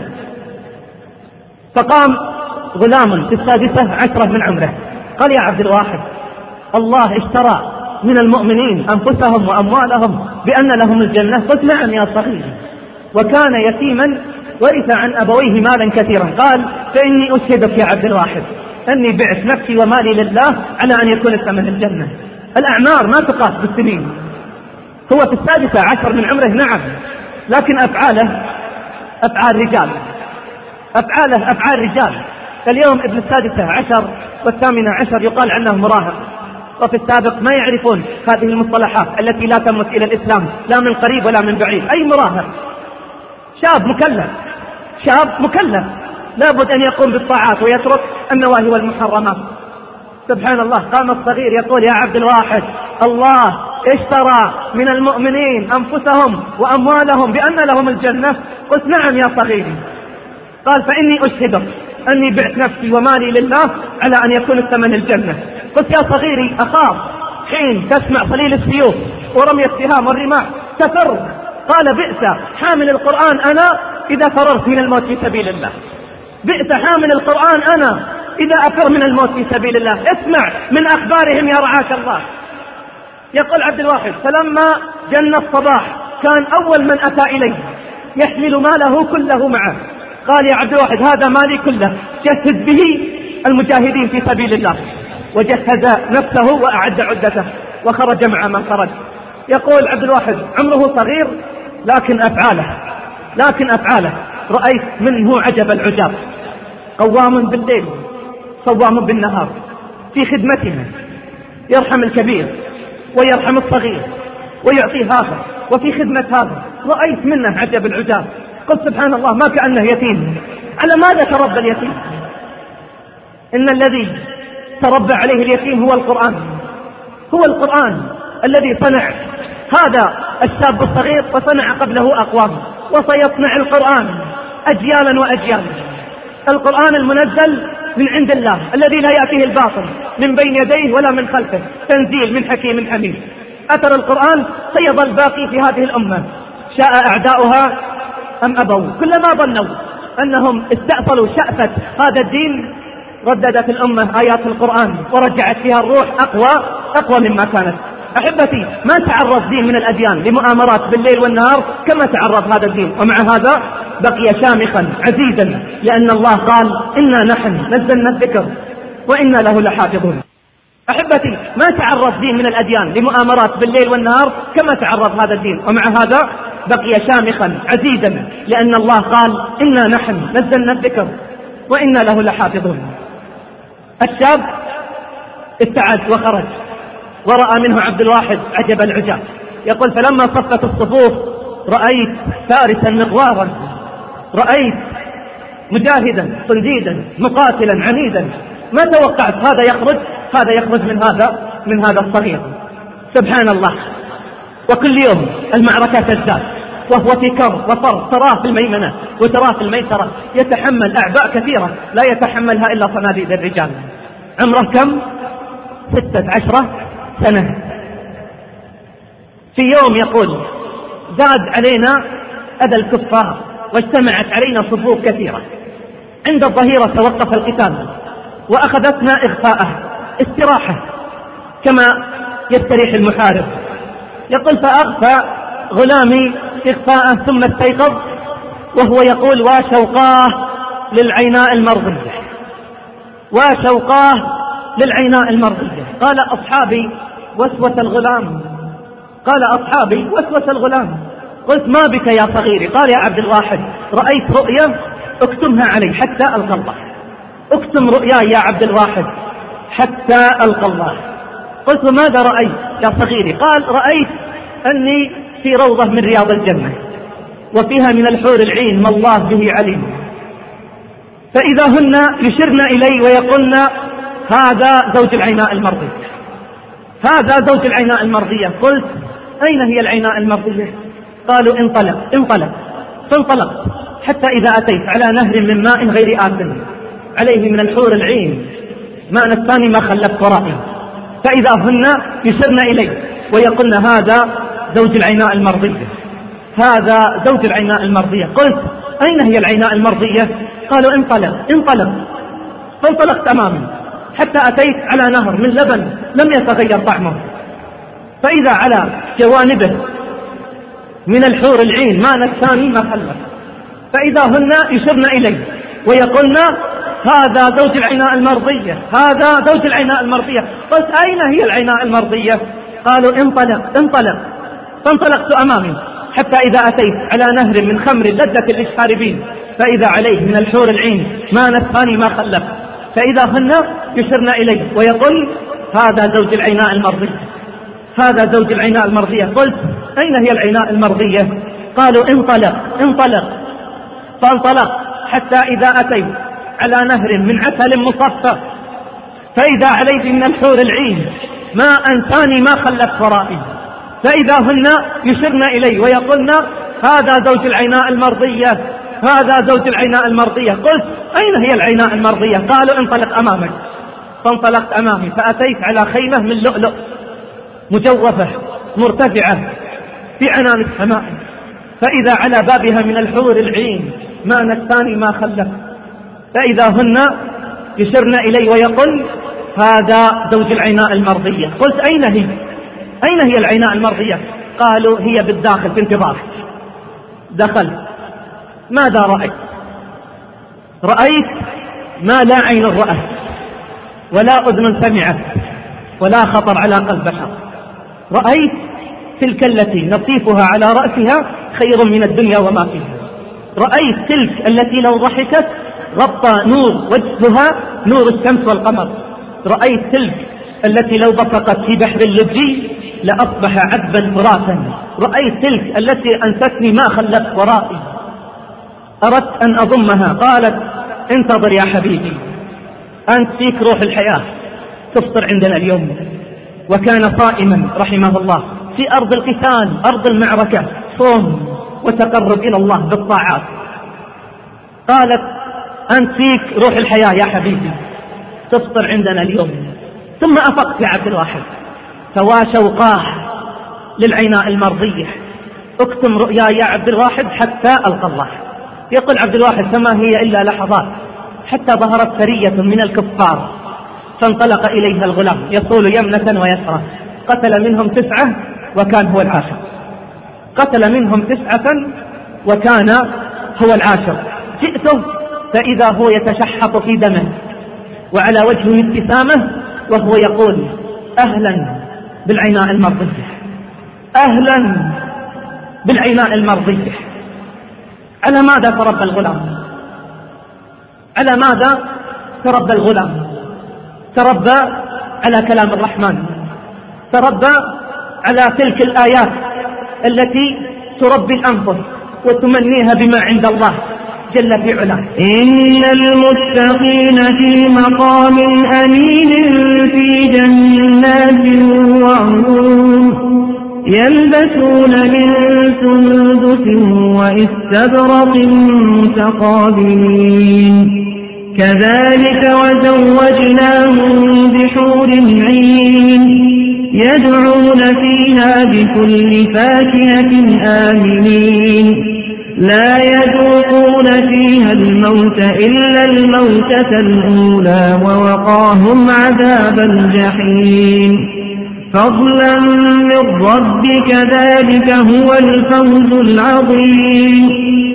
فقام غلام في السادسة عشرة من عمره قال يا عبد الواحد، الله اشترى من المؤمنين أنفسهم وأموالهم بأن لهم الجنة؟ قلت نعم يا صغير، وكان يتيما ورث عن أبويه مالا كثيرا. قال فإني أشهدك يا عبد الواحد أني بعت نفسي ومالي لله على أن يكون الثمن الجنة. الأعمار ما تقاس بالسنين. هو في السادسة عشر من عمره نعم، لكن أفعاله أفعال رجال، أفعاله أفعال رجال. اليوم ابن السادسة عشر والثامنة عشر يقال عنه مراهق، وفي السابق ما يعرفون هذه المصطلحات التي لا تمت إلى الإسلام لا من قريب ولا من بعيد. أي مراهق؟ شاب مكلف، شاب مكلف لابد أن يقوم بالطاعات ويترك النواهي والمحرمات. سبحان الله، قام الصغير يقول يا عبد الواحد الله اشترى من المؤمنين أنفسهم وأموالهم بأن لهم الجنة؟ قلت نعم يا صغيري. قال فإني أشهدك أني بعت نفسي ومالي لله على أن يكون الثمن الجنة. قلت يا صغيري أخاف حين تسمع صليل السيوف ورمي السهام والرماح تفر. قال بئس حامل القرآن أنا إذا فررت من الموت في سبيل الله، بئس حامل القرآن أنا إذا أفر من الموت في سبيل الله. اسمع من أخبارهم يا رعاك الله. يقول عبد الواحد فلما جن الصباح كان أول من أتى إليه يحمل ماله كله معه. قال يا عبد الواحد هذا مالي كله، جهز به المجاهدين في سبيل الله. وجهز نفسه وأعد عدته وخرج مع من خرج. يقول عبد الواحد عمره صغير لكن أفعاله لكن أفعاله رأيت منه عجب العجاب. قوام بالليل صوام بالنهار في خدمتنا، يرحم الكبير ويرحم الصغير ويعطي هذا وفي خدمة هذا. رأيت منه عجب العجاب. قلت سبحان الله ما كأنه يتيم. على ماذا تربى اليتيم؟ إن الذي تربى عليه اليتيم هو القرآن، هو القرآن الذي صنع هذا الشاب الصغير وصنع قبله أقوام، وسيصنع القرآن أجيالا وأجيالا. القرآن المنزل من عند الله الذي لا يأتيه الباطل من بين يديه ولا من خلفه، تنزيل من حكيم حميد. أثر القرآن سيظل باقي في هذه الأمة شاء أعداؤها أم أبوا. كلما ظنوا أنهم استأصلوا شأفة هذا الدين رددت الأمة آيات القرآن ورجعت فيها الروح أقوى أقوى مما كانت. أحبتي ما تعرض دين من الأديان لمؤامرات بالليل والنهار كما تعرض هذا الدين، ومع هذا بقي شامخا عزيزا، لأن الله قال إنا نحن نزلنا الذكر وإنا له لحافظون. أحبتي ما تعرض دين من الأديان لمؤامرات بالليل والنهار كما تعرض هذا الدين، ومع هذا بقي شامخا عزيزا، لأن الله قال إنا نحن نزلنا الذكر وإنا له لحافظون. الشاب ابتعد وخرج ورأى منه عبد الواحد عجب العجاب. يقول فلما صفت الصفوف رأيت فارسا مغوارا، رأيت مجاهدا صنديدا مقاتلا عنيدا. ما توقعت هذا يخرج هذا يخرج من هذا من هذا الصغير. سبحان الله. وكل يوم المعركة تزداد وهو في كر وفر، تراه في الميمنة وتراه في الميسرة، يتحمل أعباء كثيرة لا يتحملها إلا صناديد الرجال. عمره كم؟ ستة عشرة سنة. في يوم يقول زاد علينا أذى الكفار واجتمعت علينا صفوف كثيرة. عند الظهيرة توقف القتال وأخذتنا إغفاءه استراحة كما يستريح المحارب. يقول فأغفى غلامي إغفاءه ثم استيقظ وهو يقول وشوقاه للعيناء المرضية، وشوقاه للعيناء المرضية. قال أصحابي وسوس الغلام، قال أصحابي وسوس الغلام. قلت ما بك يا صغيري؟ قال يا عبد الواحد رأيت رؤيا اكتمها علي حتى ألقى الله. اكتم رؤياي يا عبد الواحد حتى ألقى الله. قلت ماذا رأيت يا صغيري؟ قال رأيت أني في روضة من رياض الجنة وفيها من الحور العين ما الله به عليم، فإذا هن يشرن إلي ويقولن هذا زوج العيناء المرضية، هذا زوج العيناء المرضية. قلت أين هي العيناء المرضية؟ قالوا انطلق انطلق. فانطلقت حتى إذا أتيت على نهر من ماء غير آسن، عليه من الحور العين ما نساني ما خلفت ورائي، فإذا هن يشرن إليه ويقولن هذا زوج العيناء المرضية، هذا زوج العيناء المرضية. قلت أين هي العيناء المرضية؟ قالوا انطلق انطلق. فانطلقت أمامي حتى أتيت على نهر من لبن لم يتغير طعمه، فإذا على جوانبه من الحور العين ما نساني ما خلف، فإذا هن يشرن إليه ويقولن هذا زوج العيناء المرضية، هذا زوج العيناء المرضية. قلت أين هي العيناء المرضية؟ قالوا انطلق انطلق. فانطلقت أمامي حتى إذا أتيت على نهر من خمر لذة للشاربين، فإذا عليه من الحور العين ما نساني ما خلف، فإذا هن يشرن إليه ويقول هذا زوج العيناء المرضية، هذا زوج العيناء المرضية. قلت أين هي العيناء المرضية؟ قالوا انطلق انطلق. فانطلق حتى إذا أتيت على نهر من عسل مصفى، فإذا عليه من الحور العين ما أنساني ما خلف ورائي، فإذا هن يشرن إلي ويقولن هذا زوج العيناء المرضية، هذا زوج العيناء المرضية. قلت أين هي العيناء المرضية؟ قالوا انطلق أمامك. فانطلقت أمامي فأتيت على خيمة من لؤلؤ مجوفة مرتفعة في عنان السماء، فإذا على بابها من الحور العين ما نساني ما خلف، فإذا هن يشرن إلي ويقول هذا زوج العيناء المرضية. قلت أين هي؟ أين هي العيناء المرضية؟ قالوا هي بالداخل في انتظار. دخلت. ماذا رأيت؟ رأيت ما لا عين رأت ولا أذن سمعت ولا خطر على قلب بشر. رأيت تلك التي نصيفها على رأسها خير من الدنيا وما فيها. رأيت تلك التي لو ضحكت غطى نور وجهها نور الشمس والقمر. رأيت تلك التي لو بصقت في بحر اللجي لأصبح عذبا فراتا. رأيت تلك التي أنستني ما خلت ورائي. أردت أن أضمها، قالت انتظر يا حبيبي، أنت فيك روح الحياة، تفطر عندنا اليوم. وكان صائما رحمه الله في أرض القتال، أرض المعركة، صوم وتقرب إلى الله بالطاعات. قالت أنت فيك روح الحياة يا حبيبي، تفطر عندنا اليوم. ثم أفقت يا عبد الواحد، فوا شوقاه للعيناء المرضية. اكتم رؤياي يا عبد الواحد حتى ألقى الله. يقول عبد الواحد فما هي إلا لحظات حتى ظهرت سرية من الكفار، فانطلق إليها الغلام يصول يمنة ويسرى، قتل منهم تسعة وكان هو العاشر، قتل منهم تسعة وكان هو العاشر. جئته فإذا هو يتشحط في دمه وعلى وجهه ابتسامة وهو يقول أهلا بالعيناء المرضية، أهلا بالعيناء المرضية. على ماذا تربى الغلام؟ على ماذا تربى الغلام؟ تربى على كلام الرحمن، تربى على تلك الآيات التي تربي الأنفس وتمنيها بما عند الله جل في علاه. إن المتقين في مقام أمين في جنات وعيون يلبسون من سندس واستبرق متقابلين كذلك وزوجناهم بحور عين يدعون فيها بكل فاكهة آمنين لا يذوقون فيها الموت إلا الموتة الأولى ووقاهم عذاب الجحيم فضلا من ربك ذلك هو الفوز العظيم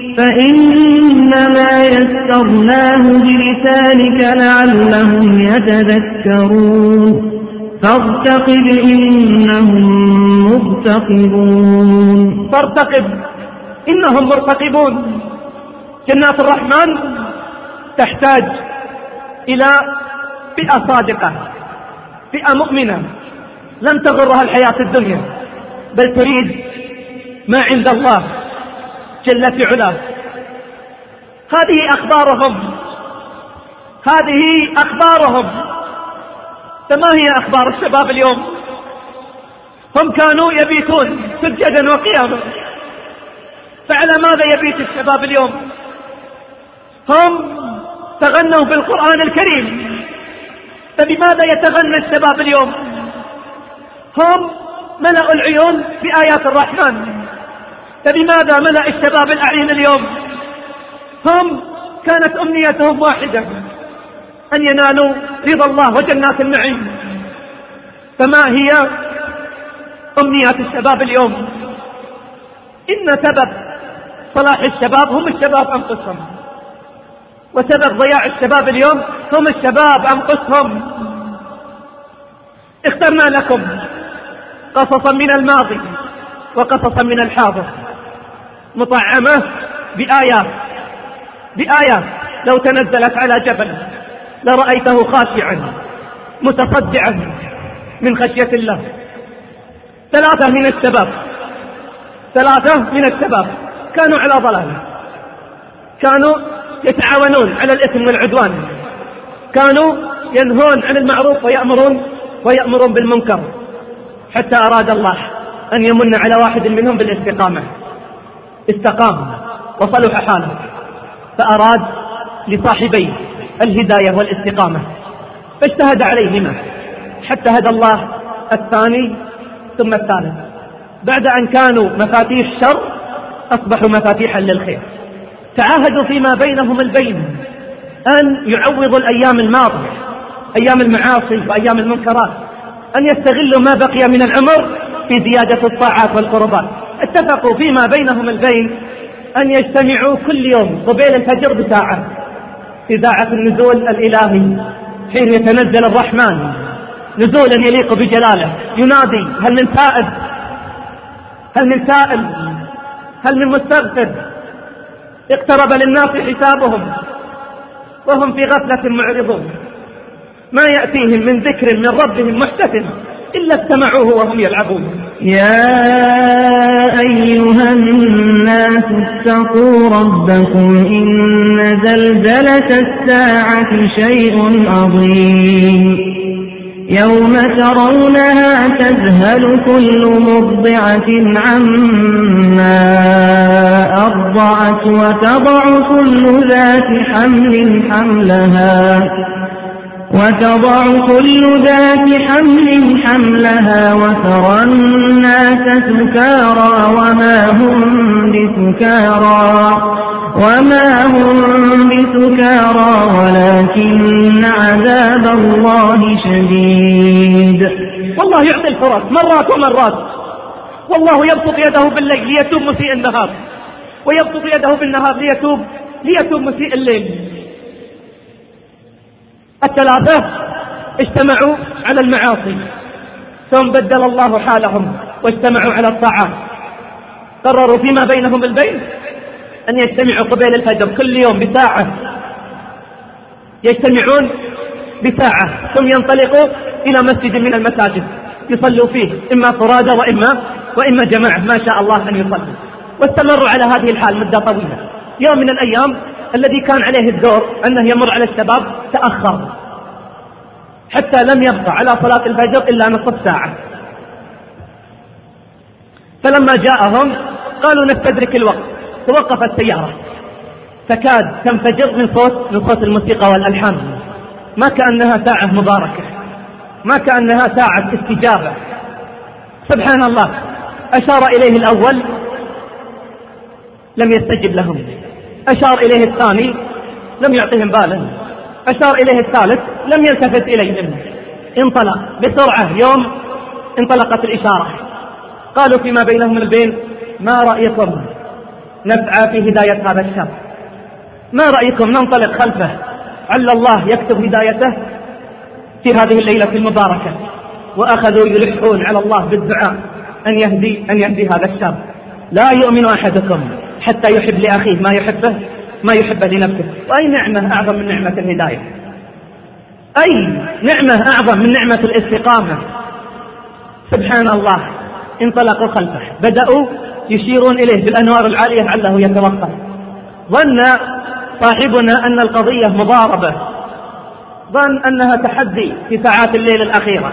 فإنما يسرناه بلسانك لعلهم يتذكرون فارتقب إنهم مرتقبون. فارتقب إنهم مرتقبون. جنات الرحمن تحتاج إلى فئة صادقة، فئة مؤمنة لم تغرها الحياة الدنيا بل تريد ما عند الله جل في علاه. هذه أخبارهم، هذه أخبارهم. فما هي أخبار الشباب اليوم؟ هم كانوا يبيتون سجدا وقياما، فعلى ماذا يبيت الشباب اليوم؟ هم تغنوا بالقرآن الكريم. فبماذا يتغنى الشباب اليوم؟ هم ملأوا العيون بآيات الرحمن. فبماذا ملأ الشباب الأعين اليوم؟ هم كانت أمنيتهم واحدة، أن ينالوا رضا الله وجنات النعيم. فما هي أمنيات الشباب اليوم؟ إن سبب صلاح الشباب هم الشباب أنفسهم، وسبب ضياع الشباب اليوم هم الشباب أنفسهم. اخترنا لكم قصصا من الماضي وقصصا من الحاضر مطعمة بآيات بآيات لو تنزلت على جبل لرأيته خاشعا متصدعا من خشية الله. ثلاثة من الشباب ثلاثة من الشباب كانوا على ضلالة، كانوا يتعاونون على الإثم والعدوان، كانوا ينهون عن المعروف ويأمرون ويأمرون بالمنكر، حتى أراد الله أن يمن على واحد منهم بالاستقامة. استقام وصلح حاله، فأراد لصاحبي الهداية والاستقامة فاجتهد عليهما حتى هدى الله الثاني ثم الثالث. بعد أن كانوا مفاتيح الشر أصبحوا مفاتيحا للخير. تعاهدوا فيما بينهم البين أن يعوضوا الأيام الماضية، أيام المعاصي وأيام المنكرات، أن يستغلوا ما بقي من العمر في زيادة الطاعات والقربات. اتفقوا فيما بينهم البين أن يجتمعوا كل يوم قبيل الفجر بساعة في ساعة النزول الإلهي، حين يتنزل الرحمن نزولا يليق بجلاله، ينادي: هل من تائب؟ هل من سائل؟ هل من مستغفر؟ اقترب للناس حسابهم وهم في غفلة معرضون، ما يأتيهم من ذكر من ربهم محدث إلا استمعوه وهم يلعبون. يا أيها الناس اتقوا ربكم إن زلزلة الساعة شيء عظيم يوم ترونها تذهل كل مرضعة عما أرضعت وتضع كل ذات حمل حملها وتضع كل ذات حمل حملها وترى الناس سكارى وما هم بسكارى وما هم بسكارى ولكن عذاب الله شديد. والله يعطي الفرص مرات ومرات، والله يبسط يده بالليل ليتوب مسيء النهار، ويبسط يده بالنهار ليتوب ليتوب مسيء الليل. الثلاثة اجتمعوا على المعاصي ثم بدل الله حالهم واجتمعوا على الطاعات. قرروا فيما بينهم البين أن يجتمعوا قبيل الفجر كل يوم بساعة، يجتمعون بساعة ثم ينطلقوا إلى مسجد من المساجد يصلوا فيه، إما فرادى وإما وإما جماعة ما شاء الله أن يصلوا. واستمروا على هذه الحال مدة طويلة. يوم من الأيام الذي كان عليه الدور أنه يمر على الشباب تأخر حتى لم يبقى على صلاة الفجر إلا نصف ساعة. فلما جاءهم قالوا نستدرك الوقت، توقف السيارة تكاد تنفجر من صوت من صوت الموسيقى والألحان، ما كأنها ساعة مباركة، ما كأنها ساعة استجابة. سبحان الله، أشار إليه الأول لم يستجب لهم، أشار إليه الثاني لم يعطهم بالا، أشار إليه الثالث لم يلتفت إليهم. انطلق بسرعة يوم انطلقت الإشارة. قالوا فيما بينهم البين: ما رأيكم نسعى في هداية هذا الشاب؟ ما رأيكم ننطلق خلفه عل الله يكتب هدايته في هذه الليلة المباركة؟ وأخذوا يلحون على الله بالدعاء أن يهدي أن يهدي هذا الشاب. لا يؤمن أحدكم حتى يحب لأخيه ما يحبه ما يحبه لنفسه. وأي نعمة أعظم من نعمة الهداية؟ أي نعمة أعظم من نعمة الاستقامة؟ سبحان الله. انطلقوا خلفه، بدأوا يشيرون إليه بالأنوار العالية لعله يتوقف. ظن صاحبنا أن القضية مضاربة، ظن أنها تحدي في ساعات الليل الأخيرة،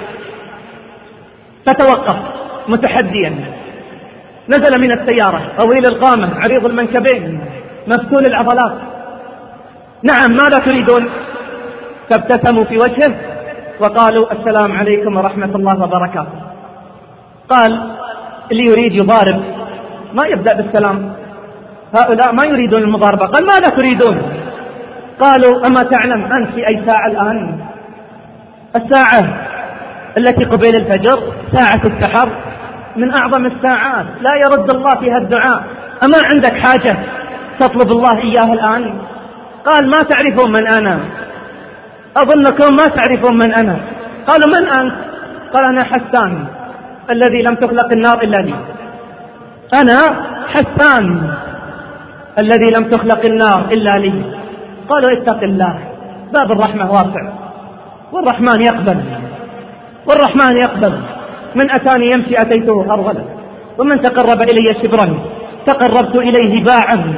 فتوقف متحديا. نزل من السيارة طويل القامة عريض المنكبين مفتول العضلات، نعم ماذا تريدون؟ فابتسموا في وجهه وقالوا السلام عليكم ورحمة الله وبركاته. قال اللي يريد يضارب ما يبدأ بالسلام، هؤلاء ما يريدون المضاربة. قال ماذا تريدون؟ قالوا أما تعلم أنت في أي ساعة الآن؟ الساعة التي قبيل الفجر، ساعة السحر، من أعظم الساعات، لا يرد الله فيها الدعاء. أما عندك حاجة تطلب الله إياها الآن؟ قال ما تعرفون من أنا، أظنكم ما تعرفون من أنا. قالوا من أنت؟ قال أنا حسان الذي لم تخلق النار إلا لي. أنا حسان الذي لم تخلق النار إلا لي. قالوا اتق الله، باب الرحمة واسع، والرحمن يقبل، والرحمن يقبل. من أتاني يمشي أتيته هرولا، ومن تقرب إلي شبرا تقربت إليه باعا.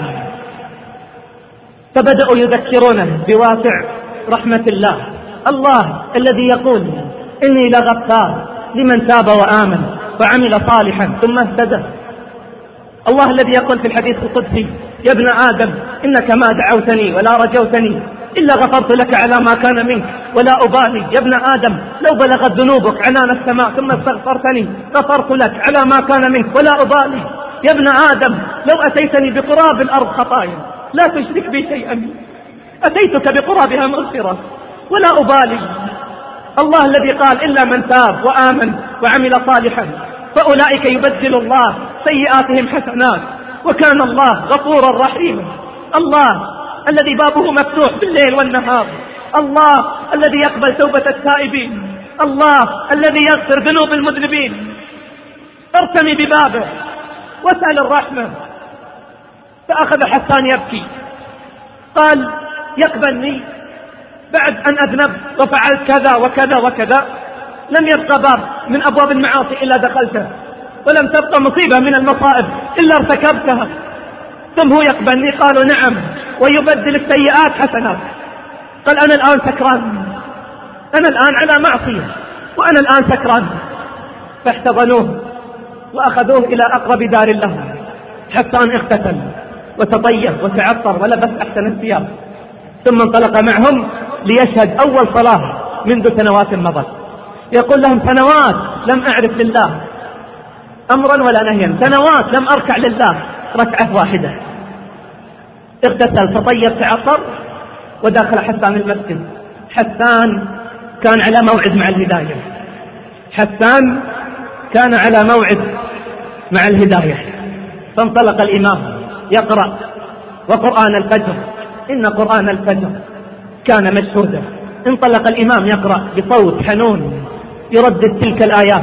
فبدأوا يذكرونه بواسع رحمة الله، الله الذي يقول إني لغفار لمن تاب وآمن وعمل صالحا ثم اهتدى. الله الذي يقول في الحديث القدسي يا ابن آدم إنك ما دعوتني ولا رجوتني إلا غفرت لك على ما كان منك ولا أبالي. يا ابن آدم لو بلغت ذنوبك عنان السماء ثم استغفرتني غفرت لك على ما كان منك ولا أبالي. يا ابن آدم لو أتيتني بقراب الأرض خطايا لا تشرك بي شيئا أتيتك بقرابها مغفرة ولا أبالي. الله الذي قال إلا من تاب وآمن وعمل صالحا فأولئك يبدل الله سيئاتهم حسنات وكان الله غفورا رحيما. الله الذي بابه مفتوح بالليل والنهار، الله الذي يقبل توبة التائبين، الله الذي يغفر ذنوب المذنبين. ارتمي ببابه واسأل الرحمة. فأخذ حسان يبكي، قال يقبلني بعد أن أذنب وفعلت كذا وكذا وكذا؟ لم يبقى باب من أبواب المعاصي إلا دخلته، ولم تبقى مصيبة من المصائب إلا ارتكبتها، ثم هو يقبلني؟ قالوا نعم، ويبدل السيئات حسنات. قال أنا الآن سكران، أنا الآن على معصية وأنا الآن سكران. فاحتضنوه وأخذوه إلى أقرب دار له. حسان اغتسل وتطيب وتعطر ولبس أحسن الثياب، ثم انطلق معهم ليشهد أول صلاة منذ سنوات مضت. يقول لهم سنوات لم أعرف لله أمرا ولا نهيا، سنوات لم أركع لله ركعة واحدة. اغتسل تطيب تعطر ودخل حسان المسجد. حسان كان على موعد مع الهداية، حسان كان على موعد مع الهداية. فانطلق الإمام يقرأ وقرآن الفجر إن قرآن الفجر كان مشهودا. انطلق الإمام يقرأ بصوت حنون يردد تلك الآيات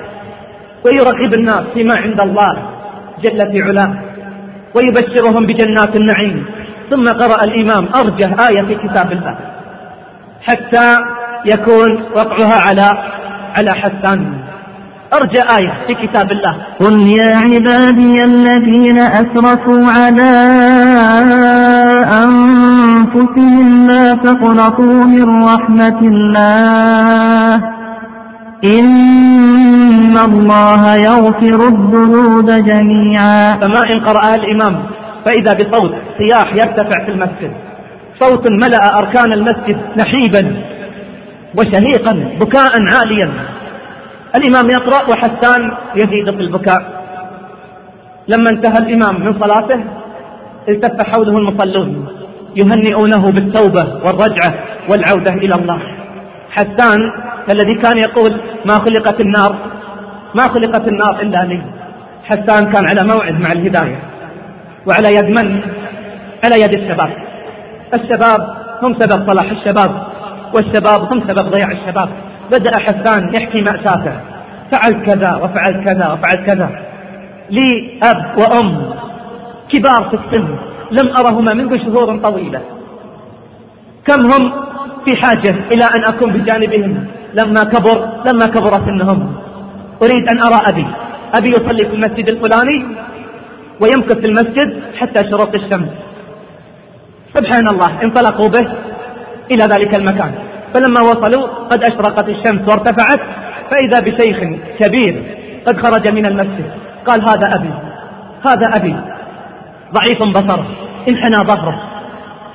ويرغب الناس فيما عند الله جل في علاه ويبشرهم بجنات النعيم. ثم قرأ الإمام أرجه آية في كتاب الله حتى يكون وقعها على على حسان. أرجى آية في كتاب الله قل يا عبادي الذين أسرفوا على أنفسهم لا تقنطوا من رحمة الله إن الله يغفر الذنوب جميعا. فما إن قرأ الإمام فإذا بصوت صياح يرتفع في المسجد، صوت ملأ أركان المسجد نحيبا وشهيقا بكاء عاليا. الإمام يقرأ وحسان يزيد في البكاء. لما انتهى الإمام من صلاته التف حوله المصلون يهنئونه بالتوبة والرجعة والعودة إلى الله. حسان الذي كان يقول ما خلقت النار ما خلقت النار إلا لي، حسان كان على موعد مع الهداية وعلى يد من؟ على يد الشباب. الشباب هم سبب صلاح الشباب، والشباب هم سبب ضياع الشباب. بدأ حسان يحكي مأساته، فعلت كذا وفعلت كذا وفعلت كذا، لي أب وأم كبار في السن لم أرهما منذ شهور طويلة، كم هم في حاجة إلى أن أكون بجانبهم لما كبر لما كبر سنهم. أريد أن أرى أبي أبي يصلي في المسجد الفلاني ويمكث في المسجد حتى شروق الشمس. سبحان الله، انطلقوا به إلى ذلك المكان. فلما وصلوا قد أشرقت الشمس وارتفعت، فإذا بشيخ كبير قد خرج من المسجد. قال هذا أبي هذا أبي ضعيف بصره انحنى ظهره،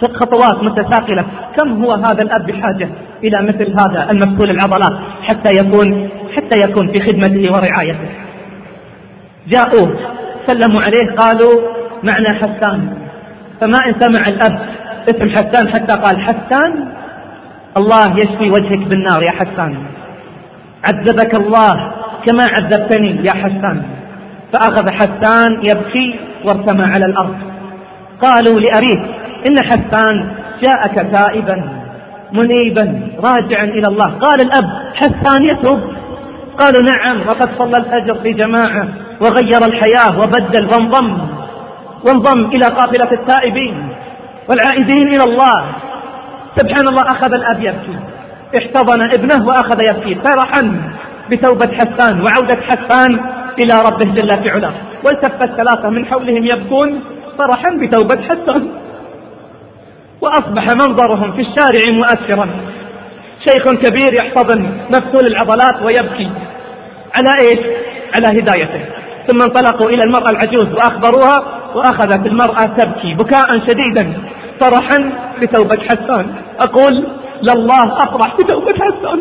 خطوات متساقلة. كم هو هذا الأب بحاجة إلى مثل هذا المفتول العضلات حتى يكون حتى يكون في خدمته ورعايته. جاءوه سلموا عليه قالوا معنا حسان، فما إن سمع الأب اسم حسان حتى قال حسان الله يشفي وجهك بالنار يا حسان، عذبك الله كما عذبتني يا حسان. فأخذ حسان يبكي وارتمى على الأرض. قالوا لأبيه إن حسان جاءك تائبا منيبا راجعا إلى الله. قال الأب حسان يتوب؟ قالوا نعم، وقد صلى الفجر في جماعة وغير الحياة وبدل وانضم وانضم إلى قافلة التائبين والعائدين إلى الله. سبحان الله. أخذ الأب يبكي، احتضن ابنه وأخذ يبكي فرحا بتوبة حسان وعودة حسان إلى ربه جل في علاه. والتف الثلاثة من حولهم يبكون فرحا بتوبة حسان. وأصبح منظرهم في الشارع مؤثرا، شيخ كبير يحتضن مفتول العضلات ويبكي على إيش؟ على هدايته. ثم انطلقوا إلى المرأة العجوز وأخبروها، وأخذت المرأة تبكي بكاء شديدا فرحا بتوبة حسان. أقول لله أفرح بتوبة حسان.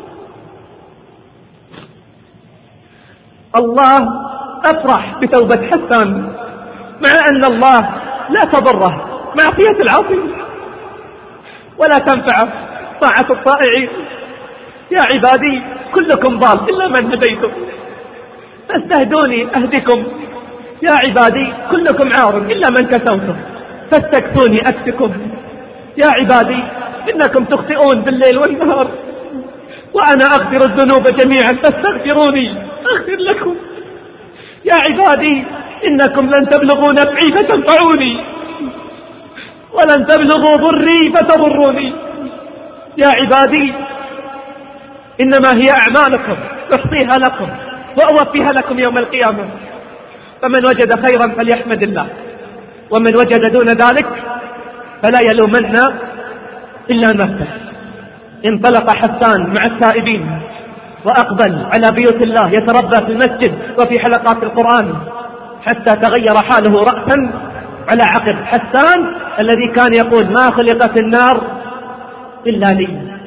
الله أفرح بتوبة حسان، مع أن الله لا تضره معصية العاصي ولا تنفع طاعة الطائعين. يا عبادي كلكم ضال إلا من هديتم فاستهدوني أهدكم. يا عبادي كلكم عار إلا من كسوتم فاستكسوني أكسكم. يا عبادي إنكم تخطئون بالليل والنهار وأنا أغفر الذنوب جميعا فاستغفروني أغفر لكم. يا عبادي إنكم لن تبلغوا نفعي فتنفعوني ولن تبلغوا ضري فتضروني. يا عبادي إنما هي أعمالكم أحصيها لكم وأوفيها لكم يوم القيامة. فمن وجد خيرا فليحمد الله، ومن وجد دون ذلك فلا يلومن إلا نفسه. انطلق حسان مع التائبين وأقبل على بيوت الله يتربى في المسجد وفي حلقات القرآن حتى تغير حاله رأسا على عقب. حسان الذي كان يقول ما خلقت النار إلا لي.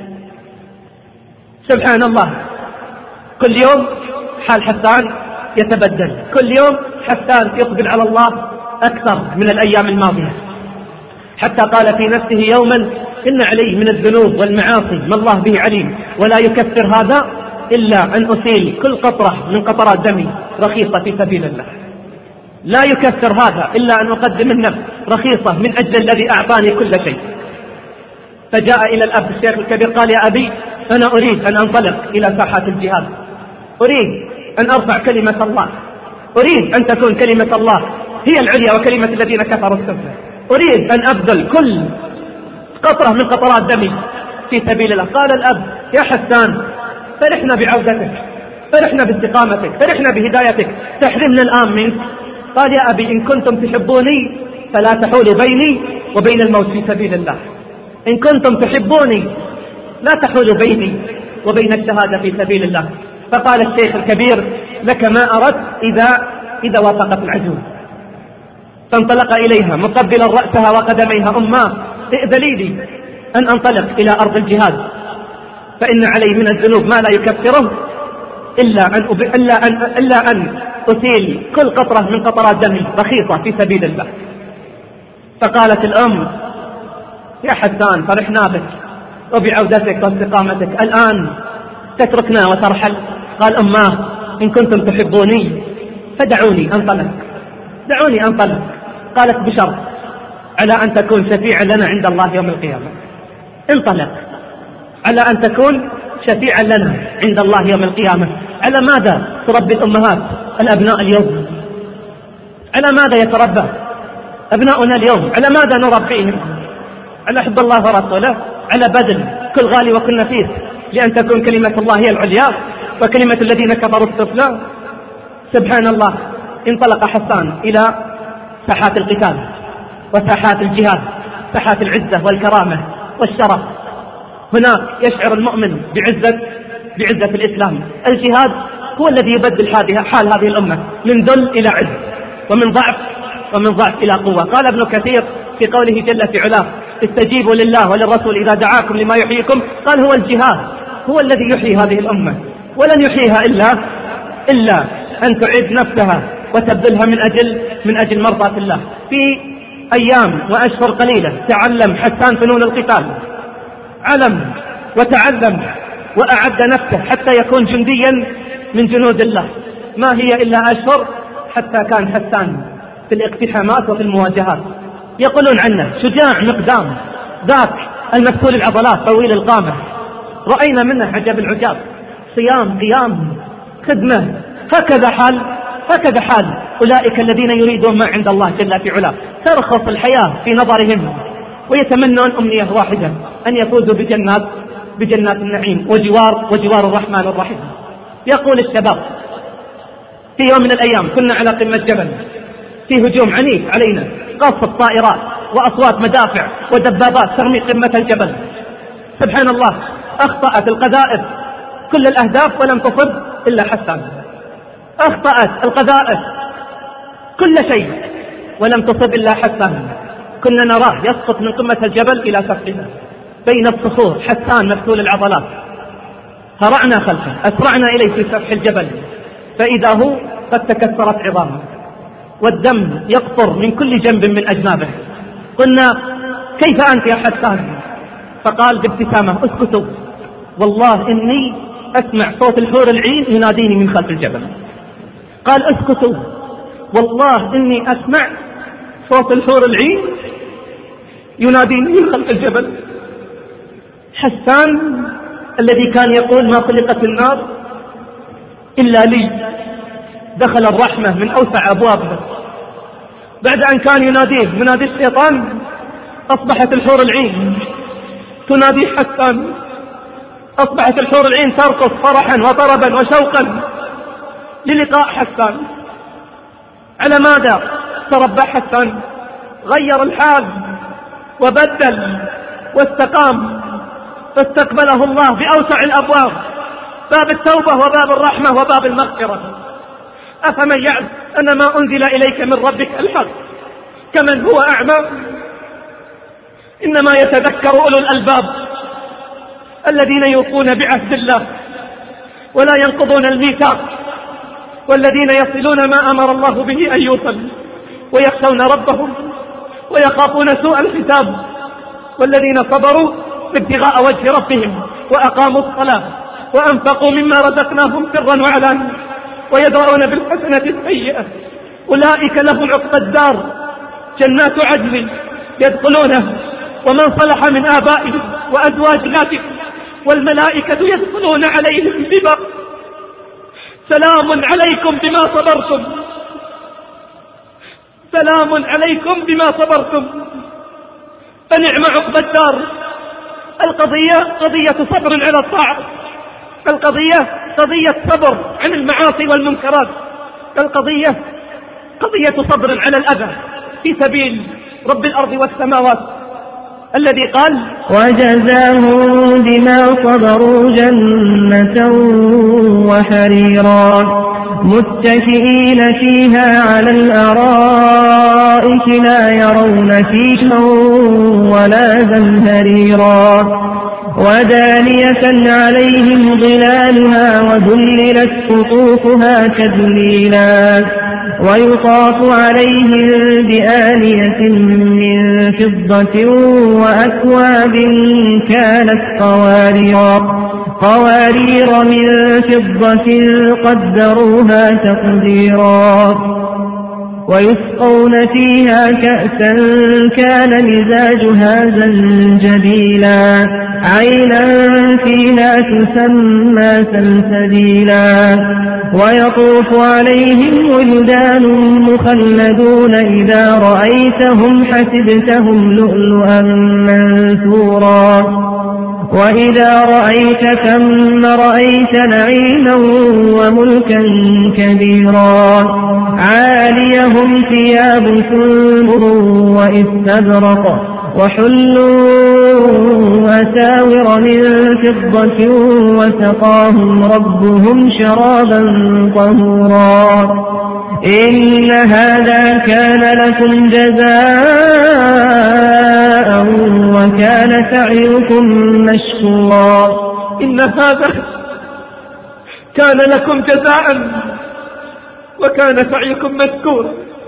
سبحان الله. كل يوم حال حسان يتبدل، كل يوم حسان يقبل على الله أكثر من الأيام الماضية، حتى قال في نفسه يوما إن عليه من الذنوب والمعاصي ما الله به عليم، ولا يكفر هذا إلا أن أسيل كل قطرة من قطرات دمي رخيصة في سبيل الله. لا يكفر هذا إلا أن أقدم النفس رخيصة من أجل الذي أعطاني كل شيء. فجاء إلى الأب الشيخ الكبير قال يا أبي أنا أريد أن أنطلق إلى ساحات الجهاد، أريد أن أرفع كلمة الله، أريد أن تكون كلمة الله هي العليا وكلمة الذين كفروا السفلى، أريد أن أبذل كل قطرة من قطرات دمي في سبيل الله. قال الأب يا حسان فرحنا بعودتك، فرحنا باستقامتك، فرحنا بهدايتك، تحرمنا الآن منك. قال يا أبي إن كنتم تحبوني فلا تحولوا بيني وبين الموت في سبيل الله، إن كنتم تحبوني لا تحولوا بيني وبين الشهادة في سبيل الله. فقال الشيخ الكبير لك ما أردت إذا إذا وافقت العجوز. فانطلق إليها مقبلا رأسها وقدميها أماه ائذني لي أن أنطلق إلى أرض الجهاد، فإن علي من الذنوب ما لا يكفره إلا أن, أب... إلا أن... إلا أن أسيل كل قطرة من قطرات دمي رخيصة في سبيل الله. فقالت الأم يا حسان فرحنا بك وبعودتك واستقامتك، الآن تتركنا وترحل؟ قال أماه إن كنتم تحبوني فدعوني أنطلق، دعوني أنطلق. قالت بشرط على أن تكون شفيعا لنا عند الله يوم القيامة. انطلق على أن تكون شفيعا لنا عند الله يوم القيامة. على ماذا تربي الأمهات الأبناء اليوم؟ على ماذا يتربى أبناؤنا اليوم؟ على ماذا نربيهم؟ على حب الله ورسوله، على بذل كل غالي وكل نفيس لأن تكون كلمة الله هي العليا وكلمة الذين كفروا السفلى. سبحان الله. انطلق حسان إلى ساحات القتال وساحات الجهاد، ساحات العزة والكرامة والشرف. هناك يشعر المؤمن بعزة بعزة الإسلام. الجهاد هو الذي يبدل حال هذه الأمة من ذل إلى عز، ومن ضعف ومن ضعف إلى قوة. قال ابن كثير في قوله جل في علاه استجيبوا لله وللرسول إذا دعاكم لما يحييكم، قال هو الجهاد، هو الذي يحيي هذه الأمة، ولن يحييها إلا إلا أن تعد نفسها وتبذلها من أجل من أجل مرضاة الله. في أيام وأشهر قليلة تعلم حسان فنون القتال، علم وتعلم وأعد نفسه حتى يكون جنديا من جنود الله. ما هي إلا أشهر حتى كان حسان في الاقتحامات وفي المواجهات. يقولون عنه شجاع مقدام، ذاك المفتول العضلات طويل القامة، رأينا منه عجب العجاب، صيام قيام خدمة. هكذا حال هكذا حال أولئك الذين يريدون ما عند الله جل في علاه. ترخص الحياة في نظرهم ويتمنون أمنية واحدة، أن يفوزوا بجنات بجنات النعيم وجوار وجوار الرحمن الرحيم. يقول الشباب في يوم من الأيام كنا على قمة جبل، في هجوم عنيف علينا، قصف طائرات وأصوات مدافع ودبابات ترمي قمة الجبل. سبحان الله، أخطأت القذائف كل الأهداف ولم تصب إلا حسان. أخطأت القذائف كل شيء ولم تصب إلا حسان. كنا نراه يسقط من قمة الجبل إلى سفحها بين الصخور، حسان مفتول العضلات. هرعنا خلفه، أسرعنا إليه في سفح الجبل، فإذا هو قد تكسرت عظامه والدم يقطر من كل جنب من أجنابه. قلنا كيف أنت يا حسان؟ فقال بابتسامة اسكتوا، والله إني أسمع صوت الحور العين يناديني من خلف الجبل. قال اسكتوا، والله إني أسمع صوت الحور العين يناديني من خلف الجبل. حسان الذي كان يقول ما خلقت النار إلا لي، دخل الرحمة من أوسع أبوابها. بعد أن كان يناديه منادي الشيطان، أصبحت الحور العين تنادي حسان، أصبحت الحور العين ترقص فرحا وطربا وشوقا للقاء حسان. على ماذا تربى حسان؟ غير الحال وبدل واستقام، فاستقبله الله بأوسع الأبواب، باب التوبة وباب الرحمة وباب المغفرة. أفمن يعلم أن ما أنزل إليك من ربك الحق كمن هو أعمى؟ إنما يتذكر أولو الألباب الذين يوفون بعهد الله ولا ينقضون الميثاق، والذين يصلون ما أمر الله به أن يوصل، ويخشون ربهم ويخافون سوء الحساب، والذين صبروا ابتغاء وجه ربهم وأقاموا الصلاة وأنفقوا مما رزقناهم سرا وعلانية ويدرؤون بالحسنة السيئة أولئك لهم عقبى الدار جنات عدن يدخلونها ومن صلح من آبائهم وأزواجهم والملائكة يدخلون عليهم بباب سلام عليكم بما صبرتم، سلام عليكم بما صبرتم فنعم عقبى الدار. القضية قضية صبر على الطاعة، القضية قضية صبر عن المعاصي والمنكرات، القضية قضية صبر على الأذى في سبيل رب الأرض والسماوات الذي قال وجزاهم بما صبروا جنة وحريرا متكئين فيها على الأرائك لا يرون فيها ولا زمهريرا ودانية عليهم ظلالها وذللت قطوفها تذليلا ويطاف عليهم بآنية من فضة وأكواب كانت قوارير قوارير من فضة قدروها تقديرا ويسقون فيها كأسا كان مزاجها زنجبيلا عينا فيها تسمى سلسبيلا ويطوف عليهم ولدان مخلدون إذا رأيتهم حسبتهم لؤلؤا منثورا وإذا رأيت ثم رأيت نعيما وملكا كبيرا عاليهم ثياب سندس واستبرق وحلوا أساور من فضة وسقاهم ربهم شرابا طهورا إن هذا كان لكم جزاء وكان سعيكم مشكورا. إن هذا كان لكم جزاء وكان سعيكم مشكورا.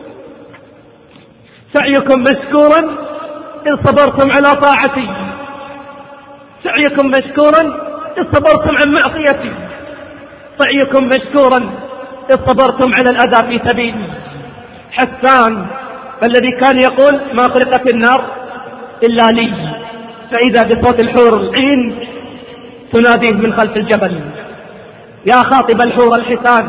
سعيكم مشكورا إن صبرتم على طاعتي، سعيكم مشكورا إن صبرتم عن معصيتي، سعيكم مشكورا إن صبرتم على الأذى في سبيلي. حسان الذي كان يقول ما خلقت النار إلا لي، فإذا بصوت الحور العين تناديه من خلف الجبل: يا خاطب الحور الحسان،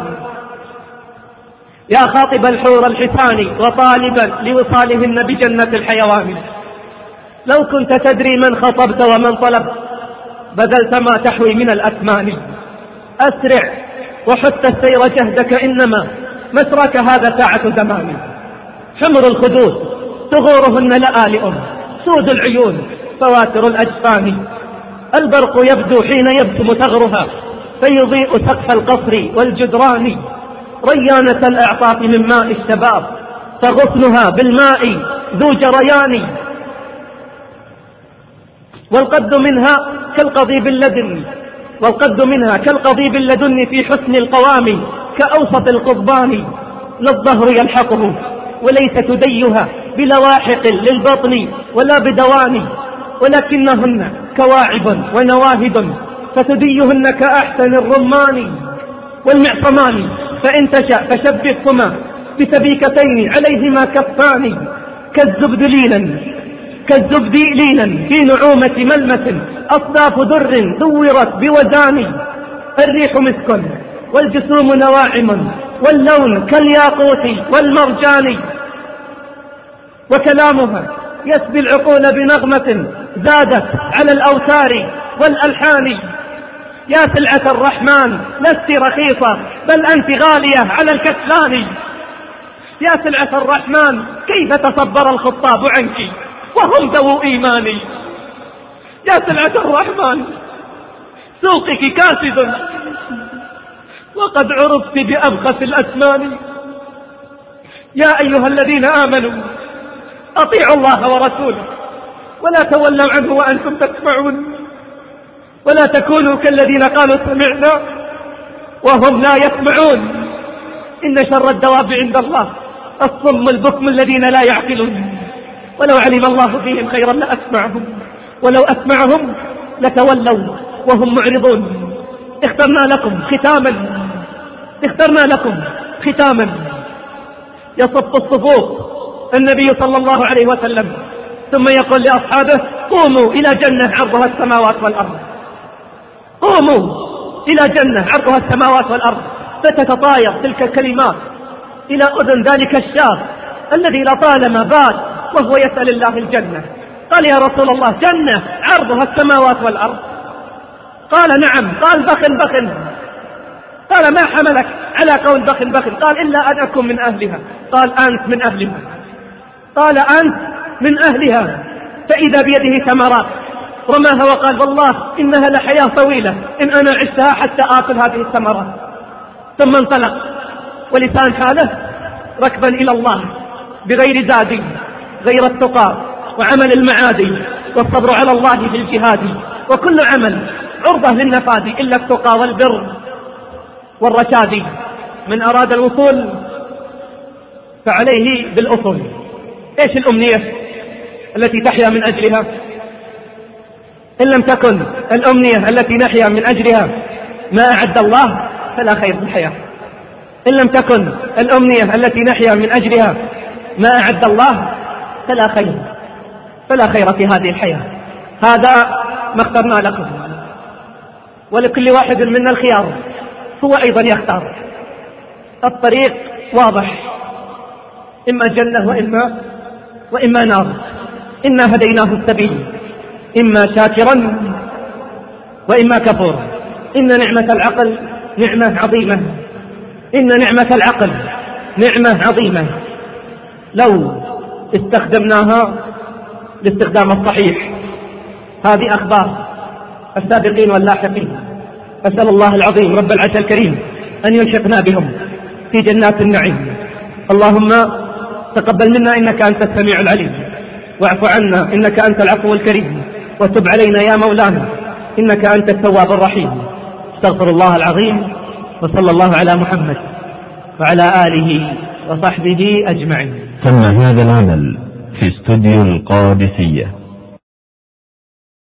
يا خاطب الحور الحسان وطالبا لوصالهن بجنة الحيوان، لو كنت تدري من خطبت ومن طلبت بذلت ما تحوي من الأثمان. أسرع وحث السير جهدك، إنما مسرك هذا ساعة زمان. حمر الخدود ثغورهن لآلئ، سود العيون فواتر الأجفان. البرق يبدو حين يبسم ثغرها فيضيء سقف القصر والجدران. ريانة الأعطاف من ماء الشباب فغصنها بالماء ذو جريان. والقد منها كالقضيب اللدن، والقد منها كالقضيب اللدن في حسن القوام كأوسط القضبان. لا الظهر يلحقه وليس تديها بلواحق للبطن ولا بدوان، ولكنهن كواعب ونواهد فتديهن كأحسن الرمان والمعصمان. فإن تشاء فشبثهما بسبيكتين عليهما كفان، كالزبد لينا كالزبد لينا في نعومة ملمة، أصداف در دورت بوزان. الريح مسك والجسوم نواعم واللون كالياقوت والمرجان. وكلامها يسبي العقول بنغمة زادت على الأوتار والألحان. يا سلعة الرحمن لست رخيصة بل أنت غالية على الكسلان. يا سلعة الرحمن كيف تصبر الخطاب عنك وهم ذو إيماني. يا سلعة الرحمن سوقك كاسد وقد عرفت بأبخس الأثمان. يا أيها الذين آمنوا أطيعوا الله ورسوله ولا تولوا عنه وأنتم تسمعون، ولا تكونوا كالذين قالوا سمعنا وهم لا يسمعون. إن شر الدواب عند الله الصم البكم الذين لا يعقلون. ولو علم الله فيهم خيرا لأسمعهم ولو أسمعهم لتولوا وهم معرضون. اخترنا لكم ختاما اخترنا لكم ختاما يصف الصفوف النبي صلى الله عليه وسلم ثم يقول لأصحابه: قوموا إلى جنة عرضها السماوات والأرض، قوموا إلى جنة عرضها السماوات والأرض. فتتطاير تلك الكلمات إلى أذن ذلك الشاب الذي لطالما بات وهو يسأل الله الجنة. قال: يا رسول الله، جنة عرضها السماوات والأرض؟ قال: نعم. قال: بخن بخن. قال: ما حملك على قول بخن بخن؟ قال: إلا أن أكون من أهلها. قال: أنت من أهلها. قال: أنت من أهلها. فإذا بيده ثمرات رماها وقال: والله إنها لحياة طويلة إن أنا عشتها حتى آكل هذه الثمرات. ثم انطلق ولسان حاله ركبا إلى الله بغير زاد غير التقى وعمل المعادي والصبر على الله في الجهاد. وكل عمل عرضة للنفاذ إلا التقى والبر والرشاد. من أراد الوصول فعليه بالأصول. إيش الأمنية التي تحيا من أجلها؟ إن لم تكن الأمنية التي نحيا من أجلها ما أعد الله فلا خير في الحياة. إن لم تكن الأمنية التي نحيا من أجلها ما أعد الله فلا خير فلا خير في هذه الحياة. هذا ما اخترنا لكم، ولكل واحد منا الخيار، هو أيضا يختار. الطريق واضح، إما جنة وإما وإما نار. إنا هديناه السبيل إما شاكرا وإما كفورا. إن نعمة العقل نعمة عظيمة، إن نعمة العقل نعمة عظيمة لو استخدمناها الاستخدام الصحيح. هذه أخبار السابقين واللاحقين. أسأل الله العظيم رب العرش الكريم أن يلحقنا بهم في جنات النعيم. اللهم تقبل منا إنك أنت السميع العليم، واعف عنا إنك أنت العفو الكريم، وتب علينا يا مولانا إنك أنت التواب الرحيم. استغفر الله العظيم، وصلى الله على محمد وعلى آله وصحبه أجمعين. تم هذا العمل في استوديو القادسية.